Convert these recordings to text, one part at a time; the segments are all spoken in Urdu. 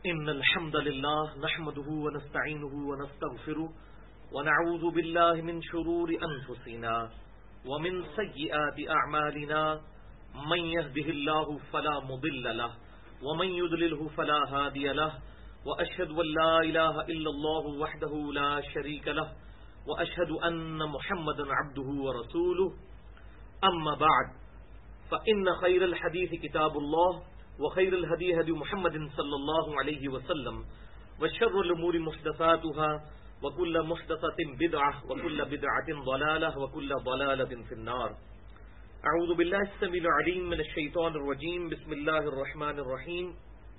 إن الحمد لله نحمده ونستعينه ونستغفره ونعوذ بالله من شرور أنفسنا ومن سيئات أعمالنا من يهده الله فلا مضل له ومن يضلله فلا هادي له وأشهد أن لا إله إلا الله وحده لا شريك له وأشهد أن محمدا عبده ورسوله أما بعد فإن خير الحديث كتاب الله وخير الهدي هدي محمد صلى الله عليه وسلم وشر الأمور محدثاتها وكل محدثة بدعة وكل بدعة ضلالة وكل ضلالة في النار. أعوذ بالله السميع العليم من الشيطان الرجيم. بسم الله الرحمن الرحيم.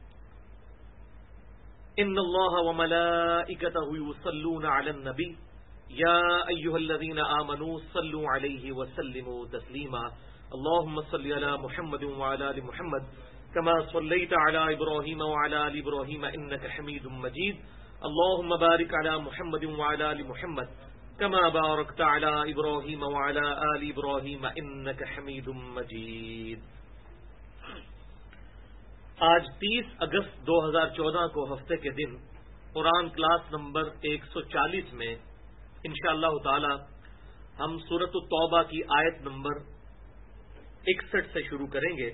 إن الله وملائكته يصلون على النبي يا أيها الذين آمنوا صلوا عليه وسلموا تسليما. اللهم صل على محمد وعلى آل محمد كما صليت على إبراهيم وعلى آل إبراهيم إنك حميد مجيد. اللهم بارك على محمد وعلى آل محمد كما باركت على إبراهيم وعلى آل إبراهيم إنك حميد مجيد. آج 30 اگست 2014 کو ہفتے کے دن قرآن کلاس نمبر 140 میں انشاءاللہ تعالی ہم سورۃ التوبہ کی آیت نمبر 61 سے شروع کریں گے.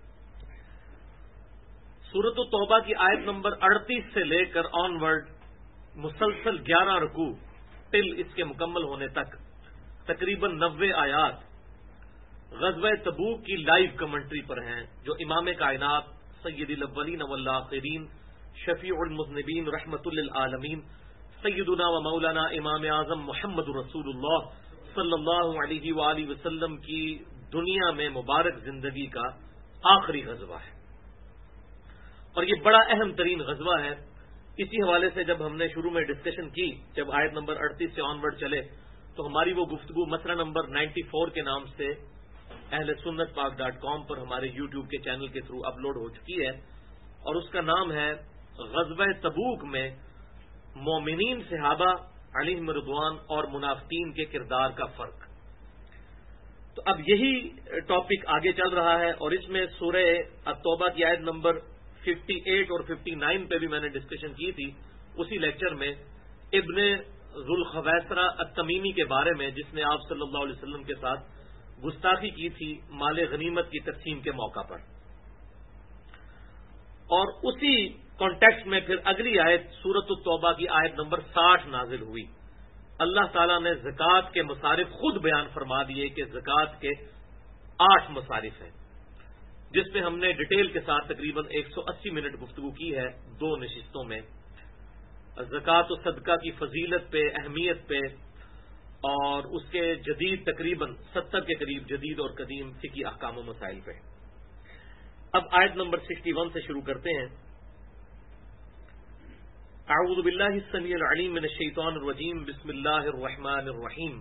سورۃ التوبہ کی آیت نمبر 38 سے لے کر آن ورڈ مسلسل 11 رکوع ٹل اس کے مکمل ہونے تک تقریباً 90 آیات غزوہ تبوک کی لائیو کمنٹری پر ہیں جو امام کائنات سید الاولین والآخرین شفیع المذنبین رحمت للعالمین سیدنا و مولانا امام اعظم محمد رسول اللہ صلی اللہ علیہ وآلہ وسلم کی دنیا میں مبارک زندگی کا آخری غزوہ ہے اور یہ بڑا اہم ترین غزوہ ہے. اسی حوالے سے جب ہم نے شروع میں ڈسکشن کی جب آیت نمبر 38 سے آن ورڈ چلے تو ہماری وہ گفتگو مسئلہ نمبر 94 کے نام سے اہل سنت پاک.com پر ہمارے یوٹیوب کے چینل کے تھرو اپلوڈ ہو چکی ہے اور اس کا نام ہے غزوہ تبوک میں مومنین صحابہ علیہم رضوان اور منافقین کے کردار کا فرق. تو اب یہی ٹاپک آگے چل رہا ہے اور اس میں سورہ التوبہ کی آیت نمبر 58 اور 59 پہ بھی میں نے ڈسکشن کی تھی اسی لیکچر میں ابن ذوالخویسرہ التمیمی کے بارے میں جس نے آپ صلی اللہ علیہ وسلم کے ساتھ گستاخی کی تھی مال غنیمت کی تقسیم کے موقع پر. اور اسی کانٹیکسٹ میں پھر اگلی آیت سورۃ التوبہ کی آیت نمبر 60 نازل ہوئی. اللہ تعالیٰ نے زکوٰۃ کے مصارف خود بیان فرما دیے کہ زکوٰۃ کے 8 مصارف ہیں جس میں ہم نے ڈیٹیل کے ساتھ تقریباً 180 منٹ گفتگو کی ہے 2 نشستوں میں. زکوٰۃ و صدقہ کی فضیلت پہ اہمیت پہ اور اس کے جدید تقریباً 70 کے قریب جدید اور قدیم فقہی احکام و مسائل پہ. اب آیت نمبر 61 سے شروع کرتے ہیں. اعوذ باللہ السمیع العلیم من الشیطان الرجیم. بسم اللہ الرحمن الرحیم.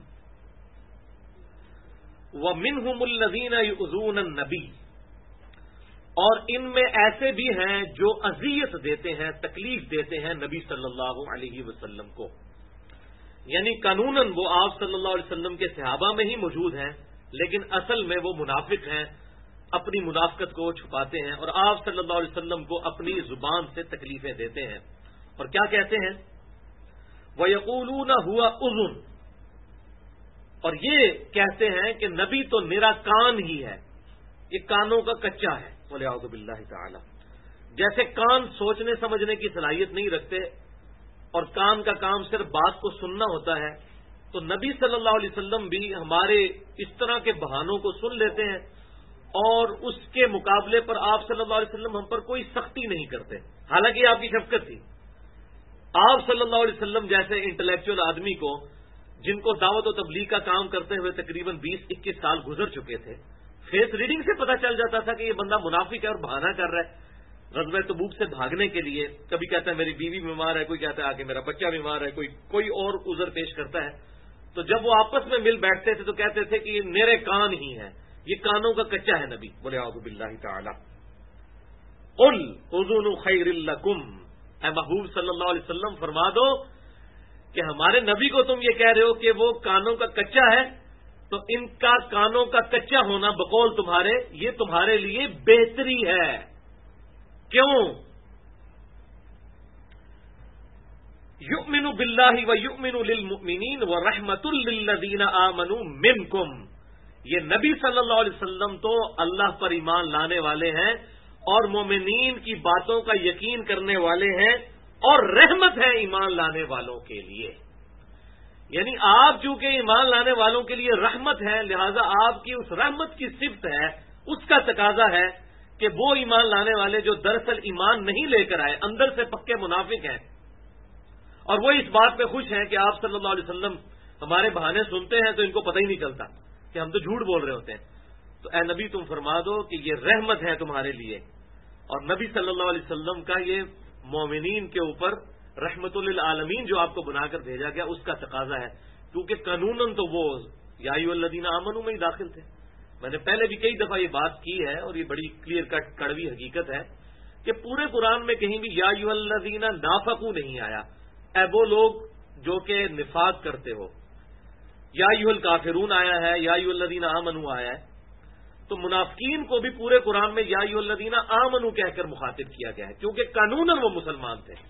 وَمِنْهُمُ الَّذِينَ يُؤْذُونَ النَّبِيَّ اور ان میں ایسے بھی ہیں جو اذیت دیتے ہیں تکلیف دیتے ہیں نبی صلی اللہ علیہ وسلم کو. یعنی قانوناً وہ آپ صلی اللہ علیہ وسلم کے صحابہ میں ہی موجود ہیں لیکن اصل میں وہ منافق ہیں اپنی منافقت کو چھپاتے ہیں اور آپ صلی اللہ علیہ وسلم کو اپنی زبان سے تکلیفیں دیتے ہیں. اور کیا کہتے ہیں؟ وَيَقُولُونَ هُوَ أُذُنٌ اور یہ کہتے ہیں کہ نبی تو نرا کان ہی ہے یہ کانوں کا کچا ہے. وَلِعَوْذُ بِاللَّهِ تَعَالَى جیسے کان سوچنے سمجھنے کی صلاحیت نہیں رکھتے اور کان کا کام صرف بات کو سننا ہوتا ہے تو نبی صلی اللہ علیہ وسلم بھی ہمارے اس طرح کے بہانوں کو سن لیتے ہیں اور اس کے مقابلے پر آپ صلی اللہ علیہ وسلم ہم پر کوئی سختی نہیں کرتے حالانکہ یہ آپ کی شفقت تھی. آپ صلی اللہ علیہ وسلم جیسے انٹلیکچوئل آدمی کو جن کو دعوت و تبلیغ کا کام کرتے ہوئے تقریباً 20-21 سال گزر چکے تھے فیس ریڈنگ سے پتہ چل جاتا تھا کہ یہ بندہ منافق ہے اور بہانہ کر رہا ہے غزوہ تبوک سے بھاگنے کے لیے. کبھی کہتا ہے میری بیوی بیمار ہے, کوئی کہتا ہے آگے میرا بچہ بیمار ہے, کوئی اور عذر پیش کرتا ہے. تو جب وہ آپس میں مل بیٹھتے تھے تو کہتے تھے کہ یہ میرے کان ہی ہیں, یہ کانوں کا کچا ہے نبی. بولے اعوذ باللہ تعالی. قل اذن خیر لکم اے محبوب صلی اللہ علیہ وسلم فرما دو کہ ہمارے نبی کو تم یہ کہہ رہے ہو کہ وہ کانوں کا کچا ہے تو ان کا کانوں کا کچا ہونا بقول تمہارے یہ تمہارے لیے بہتری ہے. کیوں؟ یؤمن باللہ و یؤمن للمؤمنین و رحمۃ للذین آمنوا منکم، یہ نبی صلی اللہ علیہ وسلم تو اللہ پر ایمان لانے والے ہیں اور مومنین کی باتوں کا یقین کرنے والے ہیں، اور رحمت ہے ایمان لانے والوں کے لیے۔ یعنی آپ چونکہ ایمان لانے والوں کے لیے رحمت ہے، لہذا آپ کی اس رحمت کی صفت ہے، اس کا تقاضا ہے کہ وہ ایمان لانے والے جو دراصل ایمان نہیں لے کر آئے، اندر سے پکے منافق ہیں، اور وہ اس بات پہ خوش ہیں کہ آپ صلی اللہ علیہ وسلم ہمارے بہانے سنتے ہیں تو ان کو پتہ ہی نہیں چلتا کہ ہم تو جھوٹ بول رہے ہوتے ہیں، تو اے نبی تم فرما دو کہ یہ رحمت ہے تمہارے لیے، اور نبی صلی اللہ علیہ وسلم کا یہ مومنین کے اوپر رحمت للعالمین جو آپ کو بنا کر بھیجا گیا اس کا تقاضا ہے، کیونکہ قانوناً تو وہ یا ایھا الذین آمنوا میں ہی داخل تھے۔ میں نے پہلے بھی کئی دفعہ یہ بات کی ہے اور یہ بڑی کلیئر کٹ کڑوی حقیقت ہے کہ پورے قرآن میں کہیں بھی یا ایھا الذین نافقوا نہیں آیا، اے وہ لوگ جو کہ نفاق کرتے ہو، یا ایھا الکافرون آیا ہے، یا ایھا الذین آمنوا آیا ہے، تو منافقین کو بھی پورے قرآن میں یا ایھا الذین آمنوا کہہ کر مخاطب کیا گیا ہے، کیونکہ قانوناً وہ مسلمان تھے،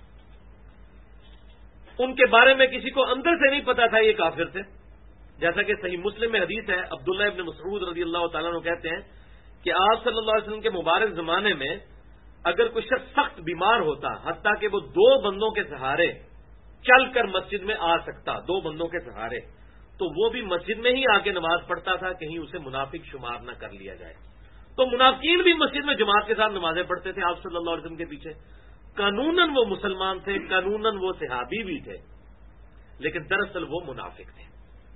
ان کے بارے میں کسی کو اندر سے نہیں پتا تھا یہ کافر تھے۔ جیسا کہ صحیح مسلم میں حدیث ہے، عبداللہ ابن مسعود رضی اللہ تعالیٰ عنہ کہتے ہیں کہ آپ صلی اللہ علیہ وسلم کے مبارک زمانے میں اگر کوئی شخص سخت بیمار ہوتا، حتیٰ کہ وہ 2 بندوں کے سہارے چل کر مسجد میں آ سکتا، 2 بندوں کے سہارے، تو وہ بھی مسجد میں ہی آ کے نماز پڑھتا تھا، کہیں اسے منافق شمار نہ کر لیا جائے۔ تو منافقین بھی مسجد میں جماعت کے ساتھ نمازیں پڑھتے تھے آپ صلی اللہ علیہ وسلم کے پیچھے، قانوناً وہ مسلمان تھے، قانوناً وہ صحابی بھی تھے، لیکن دراصل وہ منافق تھے۔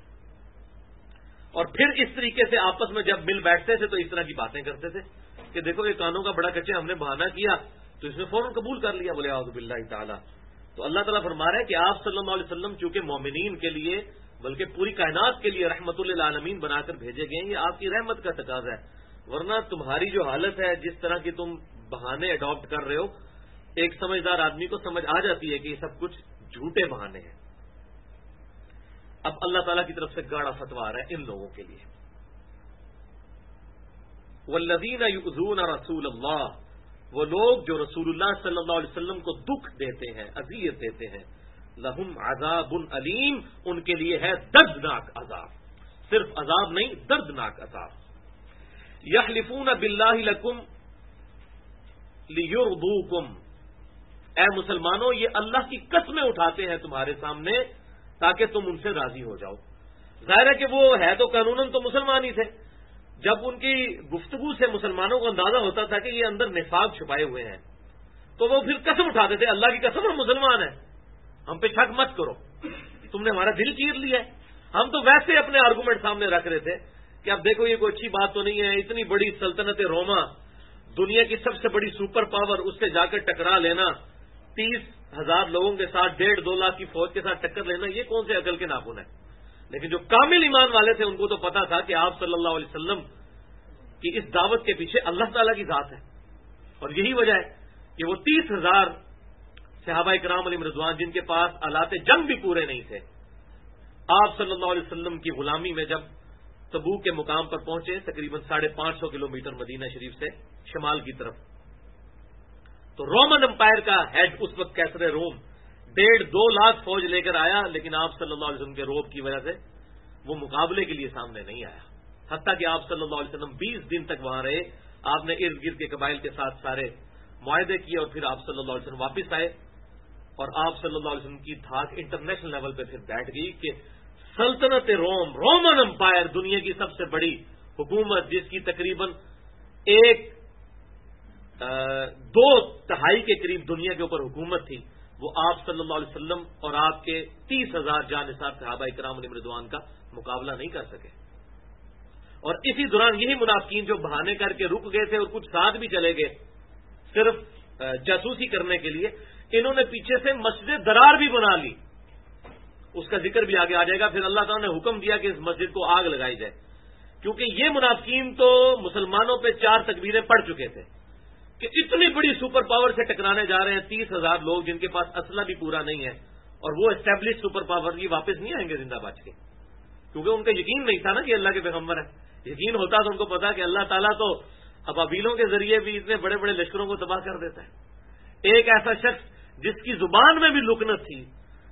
اور پھر اس طریقے سے آپس میں جب مل بیٹھتے تھے تو اس طرح کی باتیں کرتے تھے کہ دیکھو یہ کانوں کا بڑا کچے، ہم نے بہانہ کیا تو اس نے فوراً قبول کر لیا، بولے اعوذ باللہ تعالیٰ۔ تو اللہ تعالیٰ فرما رہا ہے کہ آپ صلی اللہ علیہ وسلم چونکہ مومنین کے لیے بلکہ پوری کائنات کے لیے رحمت للعالمین بنا کر بھیجے گئے ہیں، یہ آپ کی رحمت کا تقاضا ہے، ورنہ تمہاری جو حالت ہے، جس طرح کی تم بہانے اڈاپٹ کر رہے ہو، ایک سمجھدار آدمی کو سمجھ آ جاتی ہے کہ یہ سب کچھ جھوٹے بہانے ہیں۔ اب اللہ تعالیٰ کی طرف سے گاڑا فتویٰ آ رہا ہے ان لوگوں کے لیے، والذین یؤذون رسول اللہ، وہ لوگ جو رسول اللہ صلی اللہ علیہ وسلم کو دکھ دیتے ہیں، اذیت دیتے ہیں، لہم عذاب علیم، ان کے لیے ہے دردناک عذاب، صرف عذاب نہیں دردناک عذاب۔ یحلفون باللہ لکم لیرضوکم، اے مسلمانوں یہ اللہ کی قسمیں اٹھاتے ہیں تمہارے سامنے تاکہ تم ان سے راضی ہو جاؤ۔ ظاہر ہے کہ وہ ہے تو قانوناً تو مسلمان ہی تھے، جب ان کی گفتگو سے مسلمانوں کو اندازہ ہوتا تھا کہ یہ اندر نفاق چھپائے ہوئے ہیں تو وہ پھر قسم اٹھاتے تھے، اللہ کی قسم ہم مسلمان ہیں، ہم پہ شک مت کرو، تم نے ہمارا دل چیر لیا ہے۔ ہم تو ویسے اپنے آرگومنٹ سامنے رکھ رہے تھے کہ اب دیکھو یہ کوئی اچھی بات تو نہیں ہے، اتنی بڑی سلطنت روما، دنیا کی سب سے بڑی سپر پاور، اس سے جا کر ٹکرا لینا، 30,000 لوگوں کے ساتھ 1.5-2 لاکھ کی فوج کے ساتھ ٹکر لینا، یہ کون سے عقل کے ناخن ہے؟ لیکن جو کامل ایمان والے تھے ان کو تو پتا تھا کہ آپ صلی اللہ علیہ وسلم کی اس دعوت کے پیچھے اللہ تعالیٰ کی ذات ہے، اور یہی وجہ ہے کہ وہ 30,000 صحابہ کرام علیہم رضوان جن کے پاس آلات جنگ بھی پورے نہیں تھے، آپ صلی اللہ علیہ وسلم کی غلامی میں جب تبوک کے مقام پر پہنچے، تقریباً 550 کلومیٹر مدینہ شریف سے شمال کی طرف، تو رومن امپائر کا ہیڈ اس وقت کیسر روم 1.5-2 لاکھ فوج لے کر آیا، لیکن آپ صلی اللہ علیہ وسلم کے روب کی وجہ سے وہ مقابلے کے لیے سامنے نہیں آیا، حتیٰ کہ آپ صلی اللہ علیہ وسلم 20 دن تک وہاں رہے، آپ نے ارد گرد کے قبائل کے ساتھ سارے معاہدے کیے اور پھر آپ صلی اللہ علیہ وسلم واپس آئے، اور آپ صلی اللہ علیہ وسلم کی دھاک انٹرنیشنل لیول پہ پھر بیٹھ گئی کہ سلطنت رومن امپائر، دنیا کی سب سے بڑی حکومت جس کی تقریباً 2/3 کے قریب دنیا کے اوپر حکومت تھی، وہ آپ صلی اللہ علیہ وسلم اور آپ کے 30,000 جانثار صحابہ کرام علیہم رضوان کا مقابلہ نہیں کر سکے۔ اور اسی دوران یہی منافقین جو بہانے کر کے رک گئے تھے اور کچھ ساتھ بھی چلے گئے صرف جاسوسی کرنے کے لیے، انہوں نے پیچھے سے مسجد درار بھی بنا لی، اس کا ذکر بھی آگے آ جائے گا۔ پھر اللہ تعالیٰ نے حکم دیا کہ اس مسجد کو آگ لگائی جائے، کیونکہ یہ منافقین تو مسلمانوں پہ 4 تکبیریں پڑھ چکے تھے کہ اتنی بڑی سپر پاور سے ٹکرانے جا رہے ہیں، 30,000 لوگ جن کے پاس اسلحہ بھی پورا نہیں ہے، اور وہ اسٹیبلش سپر پاور یہ واپس نہیں آئیں گے زندہ بچ کے، کیونکہ ان کا یقین نہیں تھا نا کہ اللہ کے پیغمبر ہے۔ یقین ہوتا تو ان کو پتا کہ اللہ تعالیٰ تو ابابیلوں کے ذریعے بھی اتنے بڑے بڑے لشکروں کو تباہ کر دیتا ہے۔ ایک ایسا شخص جس کی زبان میں بھی لکنت تھی،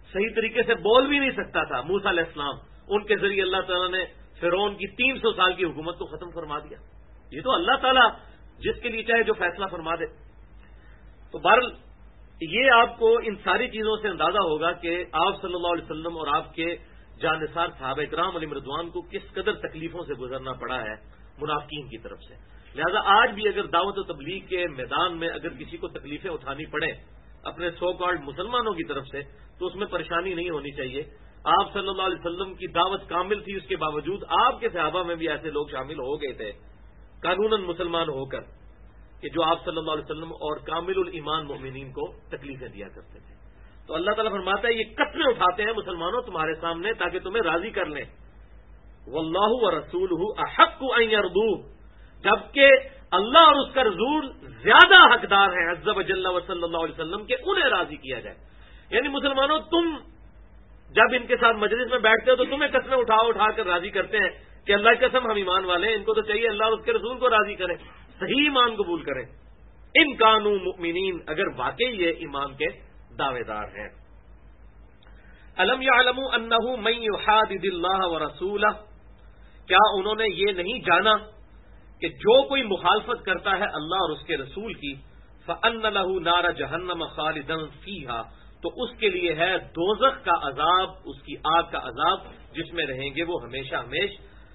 صحیح طریقے سے بول بھی نہیں سکتا تھا موسیٰ علیہ السلام، ان کے ذریعے اللہ تعالیٰ نے فرعون کی 300 سال کی حکومت کو ختم فرما دیا. یہ تو اللہ تعالیٰ جس کے لیے چاہے جو فیصلہ فرما دے. تو بہرحال یہ آپ کو ان ساری چیزوں سے اندازہ ہوگا کہ آپ صلی اللہ علیہ وسلم اور آپ کے جانثار صحابہ کرام علیہ رضوان کو کس قدر تکلیفوں سے گزرنا پڑا ہے منافقین کی طرف سے. لہذا آج بھی اگر دعوت و تبلیغ کے میدان میں اگر کسی کو تکلیفیں اٹھانی پڑیں اپنے سو کالڈ مسلمانوں کی طرف سے تو اس میں پریشانی نہیں ہونی چاہیے. آپ صلی اللہ علیہ وسلم کی دعوت کامل تھی، اس کے باوجود آپ کے صحابہ میں بھی ایسے لوگ شامل ہو گئے تھے قانوناً مسلمان ہو کر کہ جو آپ صلی اللہ علیہ وسلم اور کامل الایمان مومنین کو تکلیفیں دیا کرتے تھے. تو اللہ تعالیٰ فرماتا ہے یہ قسمیں اٹھاتے ہیں مسلمانوں تمہارے سامنے تاکہ تمہیں راضی کر لیں. واللہ ورسولہ احق ان یرضوہ، جبکہ اللہ اور اس کا رسول زیادہ حقدار ہیں عز وجل و صلی اللہ علیہ وسلم کہ انہیں راضی کیا جائے. یعنی مسلمانوں تم جب ان کے ساتھ مجلس میں بیٹھتے ہو تو تمہیں قسمیں اٹھا کر راضی کرتے ہیں کہ اللہ کی قسم ہم ایمان والے ہیں، ان کو تو چاہیے اللہ اور اس کے رسول کو راضی کریں، صحیح ایمان قبول کریں. ان کانوا مؤمنین، اگر واقعی یہ ایمان کے دعوے دار ہیں. الم یعلموا انہ من یحادد اللہ ورسولہ، کیا انہوں نے یہ نہیں جانا کہ جو کوئی مخالفت کرتا ہے اللہ اور اس کے رسول کی فأن لہ نار جہنم خالدا فیہا، تو اس کے لیے ہے دوزخ کا عذاب، اس کی آگ کا عذاب جس میں رہیں گے وہ ہمیشہ ہمیش.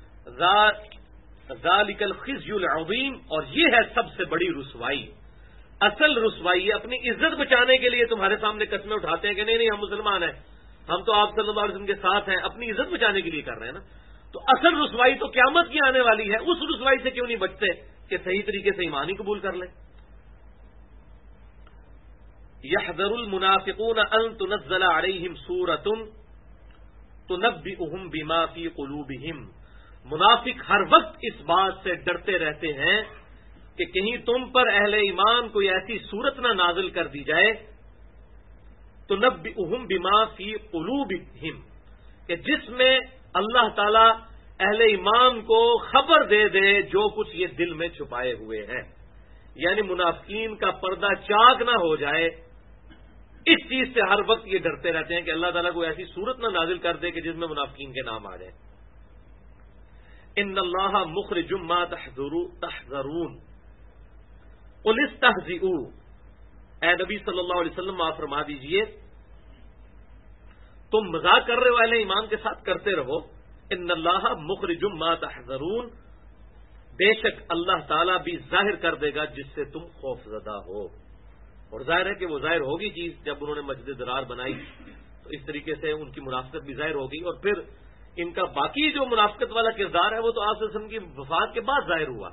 ذالک الخزی العظیم، اور یہ ہے سب سے بڑی رسوائی. اصل رسوائی اپنی عزت بچانے کے لیے تمہارے سامنے قسمیں اٹھاتے ہیں کہ نہیں ہم مسلمان ہیں، ہم تو آپ صلی اللہ علیہ وسلم کے ساتھ ہیں، اپنی عزت بچانے کے لیے کر رہے ہیں نا. تو اصل رسوائی تو قیامت کی آنے والی ہے، اس رسوائی سے کیوں نہیں بچتے کہ صحیح طریقے سے ایمان ہی قبول کر لیں. یحذر المنافقون ان تنزل علیہم سورۃ تنبئہم بما فی قلوبہم، منافق ہر وقت اس بات سے ڈرتے رہتے ہیں کہ کہیں تم پر اہل ایمان کوئی ایسی صورت نہ نازل کر دی جائے تنبئہم بما فی قلوبہم، کہ جس میں اللہ تعالی اہل ایمان کو خبر دے دے جو کچھ یہ دل میں چھپائے ہوئے ہیں. یعنی منافقین کا پردہ چاک نہ ہو جائے، اس چیز سے ہر وقت یہ ڈرتے رہتے ہیں کہ اللہ تعالیٰ کوئی ایسی صورت نہ نازل کر دے کہ جس میں منافقین کے نام آ جائے. ان اللہ مخرج ما تحذرون قل استہزئوا، اے نبی صلی اللہ علیہ وسلم آپ فرما دیجئے تم مذاق کر رہے ہو اہل ایمان کے ساتھ، کرتے رہو. ان اللہ مخرج ما تحذرون، بے شک اللہ تعالیٰ بھی ظاہر کر دے گا جس سے تم خوف زدہ ہو. اور ظاہر ہے کہ وہ ظاہر ہوگی چیز، جب انہوں نے مسجد درار بنائی تو اس طریقے سے ان کی منافقت بھی ظاہر ہوگی. اور پھر ان کا باقی جو منافقت والا کردار ہے وہ تو آپ صلی اللہ علیہ وسلم کی وفات کے بعد ظاہر ہوا.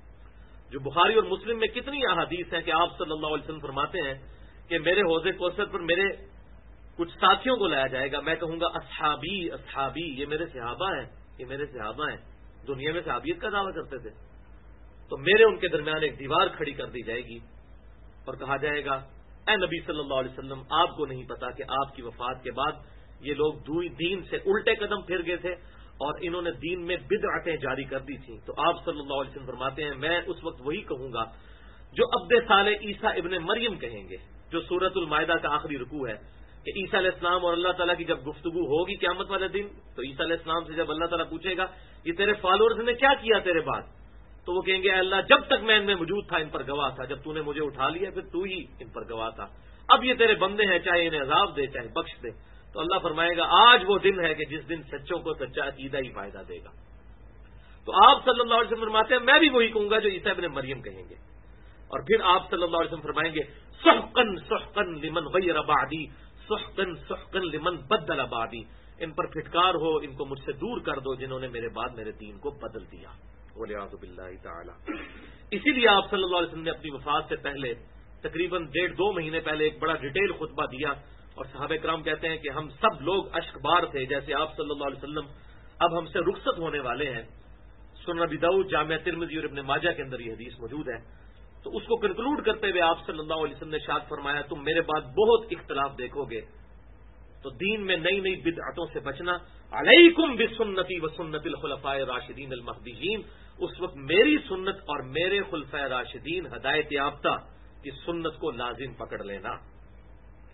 جو بخاری اور مسلم میں کتنی احادیث ہیں کہ آپ صلی اللہ علیہ وسلم فرماتے ہیں کہ میرے حوض کوثر پر میرے کچھ ساتھیوں کو لایا جائے گا، میں کہوں گا اصحابی اصحابی، یہ میرے صحابہ ہیں، یہ میرے صحابہ ہیں. دنیا میں صحابیت کا دعویٰ کرتے تھے. تو میرے ان کے درمیان ایک دیوار کھڑی کر دی جائے گی اور کہا جائے گا اے نبی صلی اللہ علیہ وسلم آپ کو نہیں پتا کہ آپ کی وفات کے بعد یہ لوگ دین سے الٹے قدم پھر گئے تھے اور انہوں نے دین میں بدعتیں جاری کر دی تھیں. تو آپ صلی اللہ علیہ وسلم فرماتے ہیں میں اس وقت وہی کہوں گا جو عبد صالح عیسیٰ ابن مریم کہیں گے، جو سورۃ المائدہ کا آخری رکوع ہے کہ عیسیٰ علیہ السلام اور اللہ تعالیٰ کی جب گفتگو ہوگی قیامت والے دن تو عیسیٰ علیہ السلام سے جب اللہ تعالیٰ پوچھے گا یہ تیرے فالوورز نے کیا کیا تیرے بعد، تو وہ کہیں گے اے اللہ جب تک میں ان میں موجود تھا ان پر گواہ تھا، جب تو نے مجھے اٹھا لیا پھر تو ہی ان پر گواہ تھا، اب یہ تیرے بندے ہیں چاہے انہیں عذاب دے چاہے بخش دے. تو اللہ فرمائے گا آج وہ دن ہے کہ جس دن سچوں کو سچا عقیدہ ہی فائدہ دے گا. تو آپ صلی اللہ علیہ وسلم فرماتے ہیں میں بھی وہی کہوں گا جو عیسیٰ ابن مریم کہیں گے. اور پھر آپ صلی اللہ علیہ وسلم فرمائیں گے سحقن سحقن لمن غیر بعدی سحقن سحقن لمن بدل بعدی، ان پر پھٹکار ہو، ان کو مجھ سے دور کر دو جنہوں نے میرے بعد میرے دین کو بدل دیا. والعیاذ باللہ تعالی. اسی لیے آپ صلی اللہ علیہ وسلم نے اپنی وفات سے پہلے تقریباً 1.5-2 مہینے پہلے ایک بڑا ڈیٹیل خطبہ دیا اور صحابہ کرام کہتے ہیں کہ ہم سب لوگ اشک بار تھے جیسے آپ صلی اللہ علیہ وسلم اب ہم سے رخصت ہونے والے ہیں. سنن ابی داؤد، جامعہ ترمذی اور ابن ماجہ کے اندر یہ حدیث موجود ہے. تو اس کو کنکلوڈ کرتے ہوئے آپ صلی اللہ علیہ وسلم نے ارشاد فرمایا تم میرے بعد بہت اختلاف دیکھو گے تو دین میں نئی نئی بدعتوں سے بچنا. علیکم بسنتی وسنت الخلفاء الراشدین المہدیین، اس وقت میری سنت اور میرے خلفاء راشدین ہدایت یافتہ کی سنت کو لازم پکڑ لینا.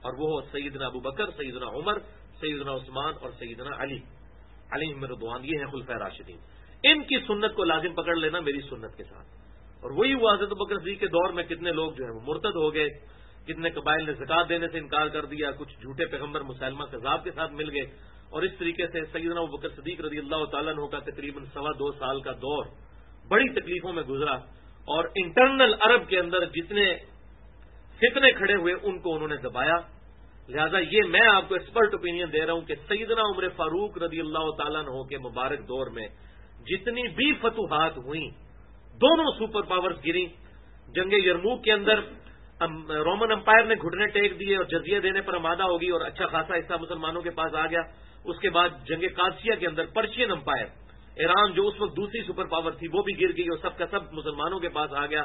اور وہ سیدنا ابو بکر، سیدنا عمر، سیدنا عثمان اور سیدنا علی علیہم رضوان، یہ ہیں خلفائے راشدین. ان کی سنت کو لازم پکڑ لینا میری سنت کے ساتھ. اور وہی ہوا حضرت ابوبکر صدیق کے دور میں کتنے لوگ جو ہیں وہ مرتد ہو گئے، کتنے قبائل نے زکات دینے سے انکار کر دیا، کچھ جھوٹے پیغمبر مسلمہ کذاب کے ساتھ مل گئے، اور اس طریقے سے سیدنا ابوبکر صدیق رضی اللہ تعالیٰ عنہ کا تقریباً 2.25 سال کا دور بڑی تکلیفوں میں گزرا، اور انٹرنل عرب کے اندر جتنے فتنے کھڑے ہوئے ان کو انہوں نے دبایا. لہذا یہ میں آپ کو ایکسپرٹ اوپینین دے رہا ہوں کہ سیدنا عمر فاروق رضی اللہ تعالیٰ عنہ کے مبارک دور میں جتنی بھی فتوحات ہوئیں، دونوں سپر پاورز گری. جنگ یرموک کے اندر رومن امپائر نے گھٹنے ٹیک دیے اور جزیہ دینے پر آمادہ ہوگی اور اچھا خاصا حصہ مسلمانوں کے پاس آ گیا. اس کے بعد جنگ قادسیہ کے اندر پرشین امپائر، ایران جو اس وقت دوسری سپر پاور تھی، وہ بھی گر گئی اور سب کا سب مسلمانوں کے پاس آ گیا.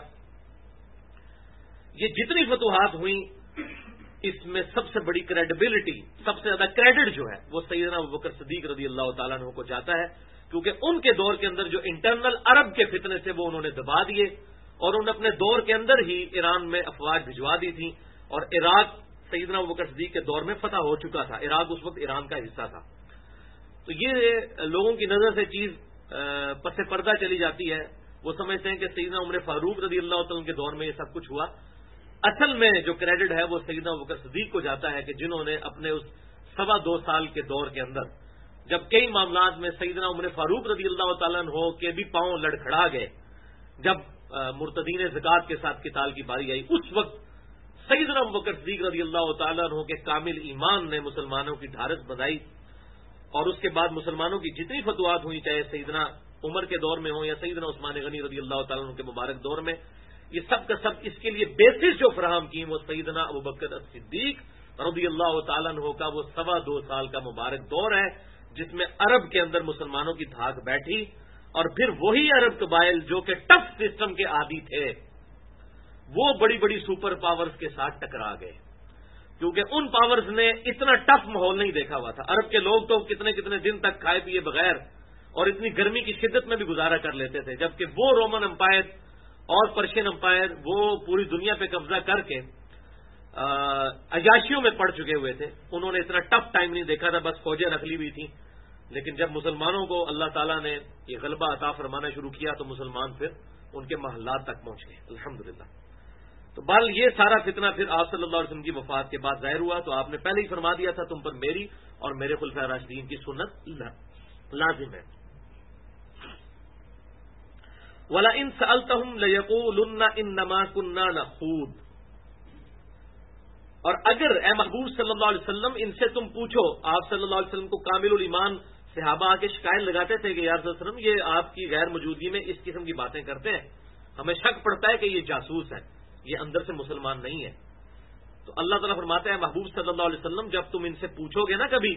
یہ جتنی فتوحات ہوئیں اس میں سب سے بڑی کریڈیبلٹی، سب سے زیادہ کریڈٹ جو ہے وہ سیدنا ابوبکر صدیق رضی اللہ تعالیٰ عنہ کو جاتا ہے، کیونکہ ان کے دور کے اندر جو انٹرنل عرب کے فتنے سے وہ انہوں نے دبا دیے، اور انہوں نے اپنے دور کے اندر ہی ایران میں افواج بھجوا دی تھیں، اور عراق سیدنا ابوبکر صدیق کے دور میں فتح ہو چکا تھا. عراق اس وقت ایران کا حصہ تھا. تو یہ لوگوں کی نظر سے چیز پس پردہ چلی جاتی ہے، وہ سمجھتے ہیں کہ سیدنا عمر فاروق رضی اللہ تعالیٰ کے دور میں یہ سب کچھ ہوا. اصل میں جو کریڈٹ ہے وہ سیدنا ابوبکر صدیق کو جاتا ہے کہ جنہوں نے اپنے اس 2.25 سال کے دور کے اندر جب کئی معاملات میں سیدنا عمر فاروق رضی اللہ تعالیٰ عنہ کے بھی پاؤں لڑکھڑا گئے، جب مرتدین زکات کے ساتھ قتال کی باری آئی، اس وقت سیدنا ابوبکر صدیق رضی اللہ تعالیٰ عنہ کے کامل ایمان نے مسلمانوں کی ڈھارس بندھائی. اور اس کے بعد مسلمانوں کی جتنی فتوحات ہوئی، چاہے سیدنا عمر کے دور میں ہوں یا سیدنا عثمان غنی رضی اللہ تعالیٰ عنہ کے مبارک دور میں، یہ سب کا سب اس کے لیے بیسس جو فراہم کی وہ سیدنا ابوبکر صدیق رضی اللہ تعالیٰ عنہ کا وہ 2.25 سال کا مبارک دور ہے، جس میں عرب کے اندر مسلمانوں کی دھاک بیٹھی، اور پھر وہی عرب قبائل جو کہ ٹف سسٹم کے عادی تھے وہ بڑی بڑی سپر پاورز کے ساتھ ٹکرا گئے، کیونکہ ان پاورز نے اتنا ٹف ماحول نہیں دیکھا ہوا تھا. عرب کے لوگ تو کتنے کتنے دن تک کھائے پیے بغیر اور اتنی گرمی کی شدت میں بھی گزارا کر لیتے تھے، جبکہ وہ رومن امپائر اور پرشین امپائر وہ پوری دنیا پہ قبضہ کر کے عیاشیوں میں پڑ چکے ہوئے تھے. انہوں نے اتنا ٹف ٹائم نہیں دیکھا تھا، بس فوجیں رکھ لی ہوئی تھیں. لیکن جب مسلمانوں کو اللہ تعالیٰ نے یہ غلبہ عطا فرمانا شروع کیا تو مسلمان پھر ان کے محلات تک پہنچ گئے الحمدللہ. تو بل یہ سارا فتنہ پھر آپ صلی اللہ علیہ وسلم کی وفات کے بعد ظاہر ہوا. تو آپ نے پہلے ہی فرما دیا تھا تم پر میری اور میرے خلفائے راشدین کی سنت لازم ہے. وَلَئِن سَأَلْتَهُمْ لَيَقُولُنَّ إِنَّمَا كُنَّا نَخُوضُ، اور اگر اے محبوب صلی اللہ علیہ وسلم ان سے تم پوچھو، آپ صلی اللہ علیہ وسلم کو کامل الایمان صحابہ آ کے شکایت لگاتے تھے کہ یا رسول اللہ علیہ وسلم یہ آپ کی غیر موجودگی میں اس قسم کی باتیں کرتے ہیں، ہمیں شک پڑتا ہے کہ یہ جاسوس ہے، یہ اندر سے مسلمان نہیں ہے. تو اللہ تعالیٰ فرماتا ہے محبوب صلی اللہ علیہ وسلم جب تم ان سے پوچھو گے نا کبھی،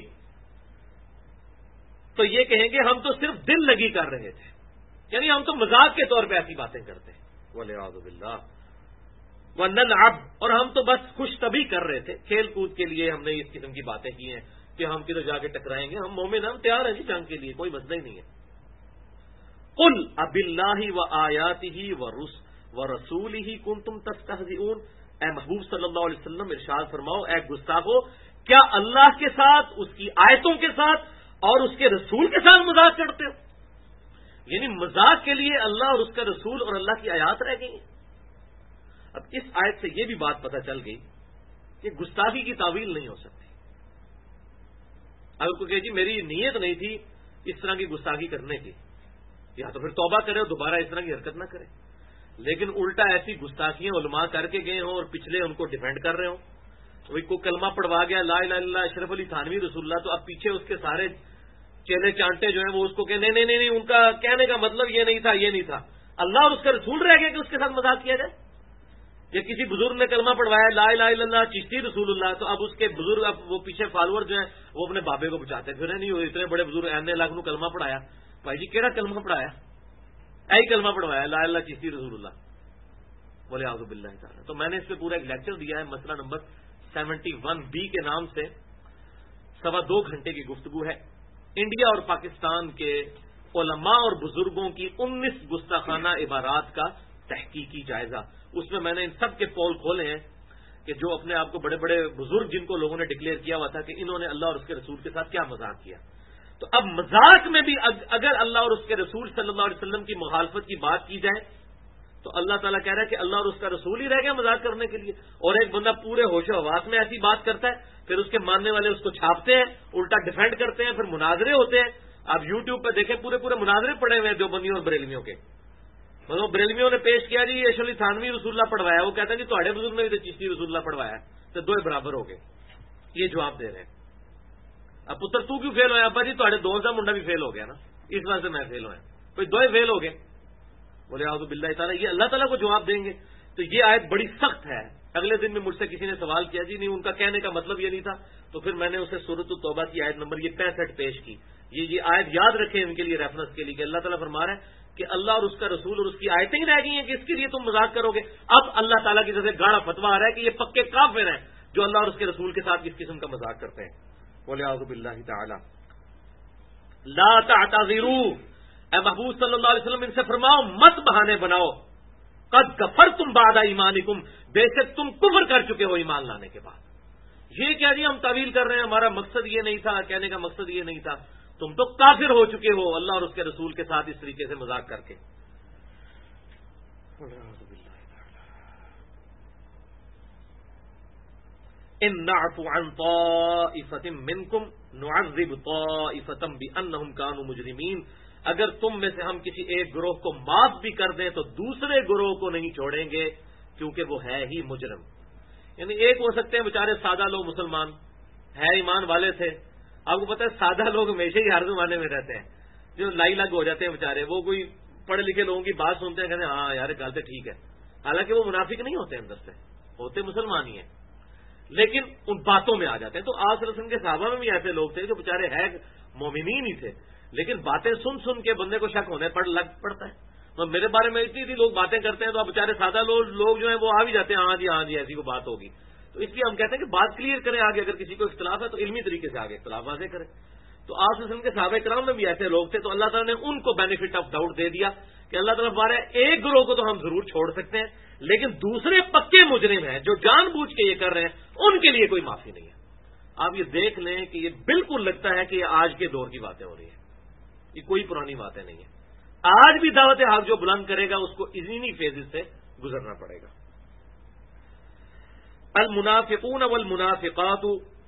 تو یہ کہیں گے ہم تو صرف دل لگی کر رہے تھے، یعنی ہم تو مذاق کے طور پہ ایسی باتیں کرتے ہیں. وَلِعَاذُ بِاللَّهِ وَنَلْعَبْ، اور ہم تو بس خوش طبعی کر رہے تھے، کھیل کود کے لیے ہم نے اس قسم کی باتیں کی ہیں کہ ہم کدھر جا کے ٹکرائیں گے، ہم مومن، ہم تیار ہیں جی جنگ کے لیے، کوئی مسئلہ ہی نہیں ہے. قُلْ أَبِاللَّهِ وَآيَاتِهِ وَرَسُولِهِ كُنتُمْ تَسْتَهْزِئُونَ، اے محبوب صلی اللہ علیہ وسلم ارشاد فرماؤ اے گستاخو، کیا اللہ کے ساتھ، اس کی آیتوں کے ساتھ اور اس کے رسول کے ساتھ مذاق کرتے ہو؟ یعنی مذاق کے لیے اللہ اور اس کا رسول اور اللہ کی آیات رہ گئی ہیں. اب اس آیت سے یہ بھی بات پتہ چل گئی کہ گستاخی کی تعویل نہیں ہو سکتی. اگر کوئی کہ جی میری نیت نہیں تھی اس طرح کی گستاخی کرنے کی، یا تو پھر توبہ کرے اور دوبارہ اس طرح کی حرکت نہ کرے. لیکن الٹا ایسی گستاخیاں علماء کر کے گئے ہوں اور پچھلے ان کو ڈیفینڈ کر رہے ہوں. وہی کو کلمہ پڑھوا گیا لا الہ الا اللہ اشرف علی تھانوی رسول اللہ، تو اب پیچھے اس کے سارے چیلے چانٹے جو ہیں وہ اس کو کہ نہیں، ان کا کہنے کا مطلب یہ نہیں تھا، یہ نہیں تھا. اللہ اور اس کا رسول رہ گیا کہ اس کے ساتھ مذاق کیا جائے. یا کسی بزرگ نے کلمہ پڑھوایا لا الہ الا اللہ چشتی رسول اللہ، تو اب اس کے بزرگ، اب وہ پیچھے فالوور جو ہیں وہ اپنے بابے کو بچاتے پھر نہیں ہو اتنے بڑے بزرگ این لاکھ نو کلمہ پڑھایا. بھائی جی کیڑا کلمہ پڑھایا؟ ایہی کلمہ پڑھوایا لا الہ چشتی رسول اللہ. بولے اعوذ باللہ تعالی. تو میں نے اس پہ پورا ایک لیکچر دیا ہے، مسئلہ نمبر 71B کے نام سے 2.25 گھنٹے کی گفتگو ہے. انڈیا اور پاکستان کے علماء اور بزرگوں کی 19 گستاخانہ عبارات کا تحقیقی جائزہ. اس میں نے ان سب کے پول کھولے ہیں. کہ جو اپنے آپ کو بڑے بڑے بزرگ جن کو لوگوں نے ڈکلیئر کیا ہوا تھا کہ انہوں نے اللہ اور اس کے رسول کے ساتھ کیا مذاق کیا. تو اب مذاق میں بھی اگر اللہ اور اس کے رسول صلی اللہ علیہ وسلم کی مخالفت کی بات کی جائے تو اللہ تعالیٰ کہہ رہا ہے کہ اللہ اور اس کا رسول ہی رہ گیا مذاق کرنے کے لیے. اور ایک بندہ پورے ہوش و حواس میں ایسی بات کرتا ہے, پھر اس کے ماننے والے اس کو چھاپتے ہیں, الٹا ڈیفینڈ کرتے ہیں, پھر مناظرے ہوتے ہیں. آپ یوٹیوب پہ دیکھیں پورے پورے مناظرے پڑے ہوئے ہیں دیوبندیوں اور بریلویوں کے. مطلب بریلویوں نے پیش کیا جی یہ علی تھانوی رسول اللہ پڑھوایا, وہ کہتے ہیں جی تھوڑے بزرگ نے بھی تو چشتی رسول اللہ پڑھوایا, تو دو برابر ہو گئے. یہ جواب دے رہے ہیں. اب پتر تو کیوں فیل ہویا؟ ابا جی تھوڑے دوست کا منڈا بھی فیل ہو گیا نا, اس وجہ سے میں فیل ہوا. کوئی دو فیل ہو گئے. بولے اعوذ باللہ تعالیٰ, یہ اللہ تعالیٰ کو جواب دیں گے. تو یہ آیت بڑی سخت ہے. اگلے دن میں مجھ سے کسی نے سوال کیا جی نہیں ان کا کہنے کا مطلب یہ نہیں تھا, تو پھر میں نے اسے سورۃ التوبہ کی آیت نمبر 65 پیش کی. یہ آیت یاد رکھیں ان کے لیے ریفرنس کے لیے کہ اللہ تعالیٰ فرما رہا ہے کہ اللہ اور اس کا رسول اور اس کی آیتیں ہی رہ گئی ہیں کہ اس کے لیے تم مذاق کرو گے. اب اللہ تعالیٰ کی طرف سے گاڑا فتویٰ آ رہا ہے کہ یہ پکے کافر ہیں جو اللہ اور اس کے رسول کے ساتھ اس قسم کا مذاق کرتے ہیں. بولے اعوذ باللہ تعالی. لا تعتذروا, اے محبوب صلی اللہ علیہ وسلم ان سے فرماؤ مت بہانے بناؤ. قد کفرتم بعد ایمانکم, بے شک تم کفر کر چکے ہو ایمان لانے کے بعد. یہ کیا جی ہم تعویل کر رہے ہیں, ہمارا مقصد یہ نہیں تھا, کہنے کا مقصد یہ نہیں تھا. تم تو کافر ہو چکے ہو اللہ اور اس کے رسول کے ساتھ اس طریقے سے مذاق کر کے. ان نعفو عن طائفة منکم نعذب طائفة بأنہم کانوا مجرمین, اگر تم میں سے ہم کسی ایک گروہ کو معاف بھی کر دیں تو دوسرے گروہ کو نہیں چھوڑیں گے کیونکہ وہ ہے ہی مجرم. یعنی ایک ہو سکتے ہیں بیچارے سادہ لوگ مسلمان ہے, ایمان والے تھے. آپ کو پتا ہے سادہ لوگ ہمیشہ ہی ہر زمانے میں رہتے ہیں, جو لائی لگ ہو جاتے ہیں بیچارے. وہ کوئی پڑھے لکھے لوگوں کی بات سنتے ہیں کہتے ہیں ہاں یار گل تو ٹھیک ہے, حالانکہ وہ منافق نہیں ہوتے اندر سے, ہوتے مسلمان ہی ہیں, لیکن ان باتوں میں آ جاتے ہیں. تو آپ صلی اللہ علیہ وسلم کے صحابہ میں بھی ایسے لوگ تھے جو بیچارے ہے مومنین ہی تھے, لیکن باتیں سن سن کے بندے کو شک ہونے لگ پڑتا ہے. تو میرے بارے میں اتنی لوگ باتیں کرتے ہیں تو اب بیچارے سادہ لوگ جو ہیں وہ آ بھی جاتے ہیں ہاں جی ایسی کو بات ہوگی. تو اس لیے ہم کہتے ہیں کہ بات کلیئر کریں آگے, اگر کسی کو اختلاف ہے تو علمی طریقے سے آگے اختلاف واضح کریں. تو آپ صلی اللہ علیہ وسلم کے صحابہ کرام میں بھی ایسے لوگ تھے, تو اللہ تعالیٰ نے ان کو بینیفٹ آف ڈاؤٹ دے دیا کہ اللہ تعالیٰ بارے ایک گروہ کو تو ہم ضرور چھوڑ سکتے ہیں, لیکن دوسرے پکے مجرم ہیں جو جان بوجھ کے یہ کر رہے ہیں ان کے لیے کوئی معافی نہیں ہے. آپ یہ دیکھ لیں کہ یہ بالکل لگتا ہے کہ یہ آج کے دور کی باتیں ہو رہی ہیں, یہ کوئی پرانی باتیں نہیں ہیں. آج بھی دعوت حق جو بلند کرے گا اس کو انہی فیزز سے گزرنا پڑے گا. المنافقون والمنافقات,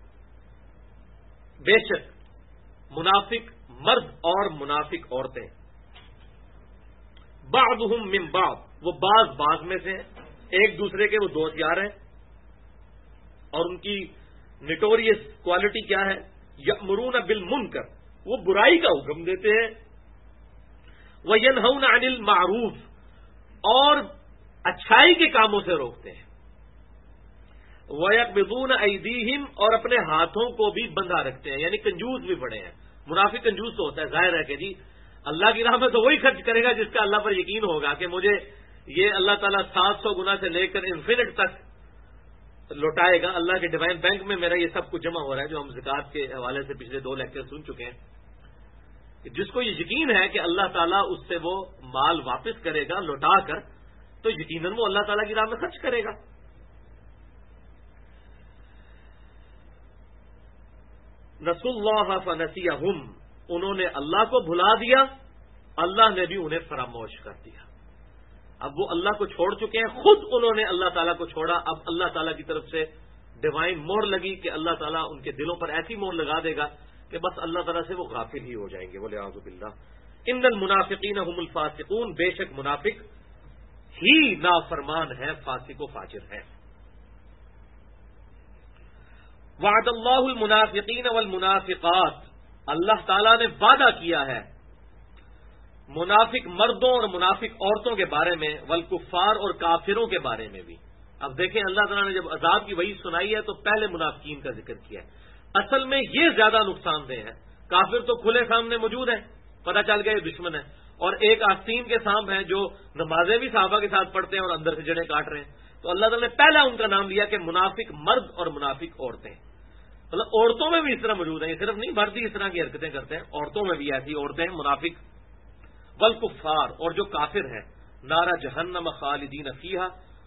بے شک منافق مرد اور منافق عورتیں, بعضهم من بعض, وہ بعض میں سے ہیں, ایک دوسرے کے وہ دوست یار ہیں, اور ان کی نٹوریس کوالٹی کیا ہے, یأمرون بالمنکر, وہ برائی کا حکم دیتے ہیں, وینہون عن المعروف, اور اچھائی کے کاموں سے روکتے ہیں, وَيَقْبِضُونَ أَيْدِيهِمْ, اور اپنے ہاتھوں کو بھی بندھا رکھتے ہیں, یعنی کنجوس بھی بڑے ہیں. منافق کنجوس تو ہوتا ہے, ظاہر ہے کہ جی اللہ کی راہ میں تو وہی خرچ کرے گا جس کا اللہ پر یقین ہوگا کہ مجھے یہ اللہ تعالیٰ 700 گنا سے لے کر انفینٹ تک لوٹائے گا. اللہ کے ڈیوائن بینک میں میرا یہ سب کچھ جمع ہو رہا ہے, جو ہم زکات کے حوالے سے پچھلے 2 لیکچر سن چکے ہیں. جس کو یہ یقین ہے کہ اللہ تعالیٰ اس سے وہ مال واپس کرے گا لوٹا کر, تو یقیناً وہ اللہ تعالیٰ کی راہ میں خرچ کرے گا. نسوا اللہ فنسیہم, انہوں نے اللہ کو بھلا دیا, اللہ نے بھی انہیں فراموش کر دیا. اب وہ اللہ کو چھوڑ چکے ہیں, خود انہوں نے اللہ تعالیٰ کو چھوڑا. اب اللہ تعالیٰ کی طرف سے ڈیوائن مہر لگی کہ اللہ تعالیٰ ان کے دلوں پر ایسی مہر لگا دے گا کہ بس اللہ تعالیٰ سے وہ غافل ہی ہو جائیں گے. بولے اعوذ باللہ. ان المنافقین هم الفاسقون, بے شک منافق ہی نافرمان ہے, فاسق و فاجر ہے. وعد اللہ المنافقین والمنافقات, اللہ تعالیٰ نے وعدہ کیا ہے منافق مردوں اور منافق عورتوں کے بارے میں, والکفار اور کافروں کے بارے میں بھی. اب دیکھیں اللہ تعالیٰ نے جب عذاب کی وعید سنائی ہے تو پہلے منافقین کا ذکر کیا ہے. اصل میں یہ زیادہ نقصان دہ ہے. کافر تو کھلے سامنے موجود ہیں, پتہ چل گیا یہ دشمن ہے, اور ایک آستین کے سانپ ہیں جو نمازیں بھی صحابہ کے ساتھ پڑھتے ہیں اور اندر سے جڑیں کاٹ رہے ہیں. تو اللہ تعالیٰ نے پہلا ان کا نام لیا کہ منافق مرد اور منافق عورتیں. مطلب عورتوں میں بھی اس طرح موجود ہیں, یہ صرف نہیں مرد ہی اس طرح کی حرکتیں کرتے ہیں, عورتوں میں بھی ایسی عورتیں ہیں منافق. والکفار, اور جو کافر ہیں, نارا جہنم خالدین فیہا,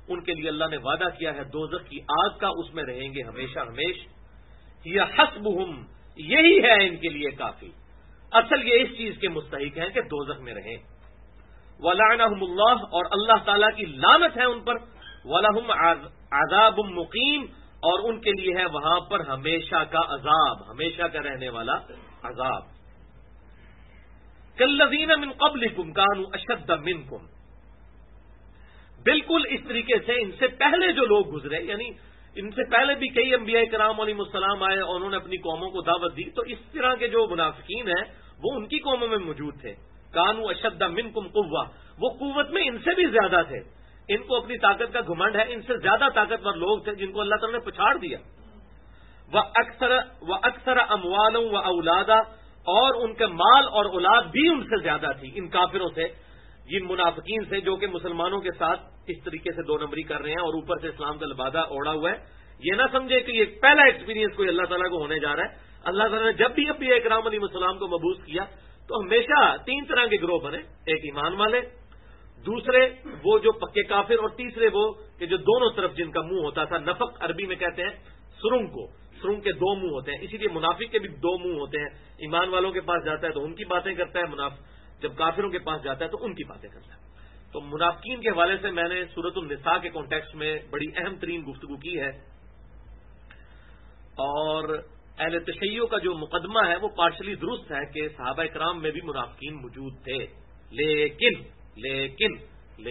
ان کے لیے اللہ نے وعدہ کیا ہے دوزخ کی آگ کا، اس میں رہیں گے ہمیشہ ہمیش. یہ حسبہم، یہی ہے ان کے لیے کافی. اصل یہ اس چیز کے مستحق ہیں کہ دوزخ میں رہیں. وَلَعْنَهُمُ اللَّهُ، اور اللہ تعالیٰ کی لعنت ہے ان پر. وَلَهُمْ عَذَابٌ مُقِيمٌ، اور ان کے لیے ہے وہاں پر ہمیشہ کا عذاب، ہمیشہ کا رہنے والا عذاب. كَالَّذِينَ مِن قَبْلِكُمْ كَانُوا أَشَدَّ مِنكُمْ، بالکل اس طریقے سے ان سے پہلے جو لوگ گزرے، یعنی ان سے پہلے بھی کئی انبیاء کرام علیہ السلام آئے اور انہوں نے اپنی قوموں کو دعوت دی، تو اس طرح کے جو منافقین ہیں وہ ان کی قوموں میں موجود تھے. کانوا اشد منکم قوہ، وہ قوت میں ان سے بھی زیادہ تھے. ان کو اپنی طاقت کا گھمنڈ ہے، ان سے زیادہ طاقتور لوگ تھے جن کو اللہ تعالیٰ نے پچھاڑ دیا. وَأَكْثَرَ أَمْوَالًا وَأَوْلَادًا، اور ان کے مال اور اولاد بھی ان سے زیادہ تھی، ان کافروں سے، جن منافقین سے جو کہ مسلمانوں کے ساتھ اس طریقے سے دو نمبری کر رہے ہیں اور اوپر سے اسلام کا لبادہ اوڑا ہوا ہے. یہ نہ سمجھے کہ یہ پہلا ایکسپیرینس کوئی اللہ تعالیٰ کو ہونے جا رہا ہے. اللہ تعالیٰ نے جب بھی انبیاء اکرام علیہ السلام کو مبعوث کیا تو ہمیشہ تین طرح کے گروہ بنے، ایک ایمان والے، دوسرے وہ جو پکے کافر، اور تیسرے وہ کہ جو دونوں طرف جن کا منہ ہوتا تھا. نفق عربی میں کہتے ہیں سرنگ کو، سرنگ کے دو منہ ہوتے ہیں، اسی لیے منافق کے بھی دو منہ ہوتے ہیں. ایمان والوں کے پاس جاتا ہے تو ان کی باتیں کرتا ہے، جب کافروں کے پاس جاتا ہے تو ان کی باتیں کرتا ہے. تو منافقین کے حوالے سے میں نے سورۃ النساء کے کانٹیکسٹ میں بڑی اہم ترین گفتگو کی ہے. اور اہل تشیع کا جو مقدمہ ہے وہ پارشلی درست ہے کہ صحابہ کرام میں بھی منافقین موجود تھے، لیکن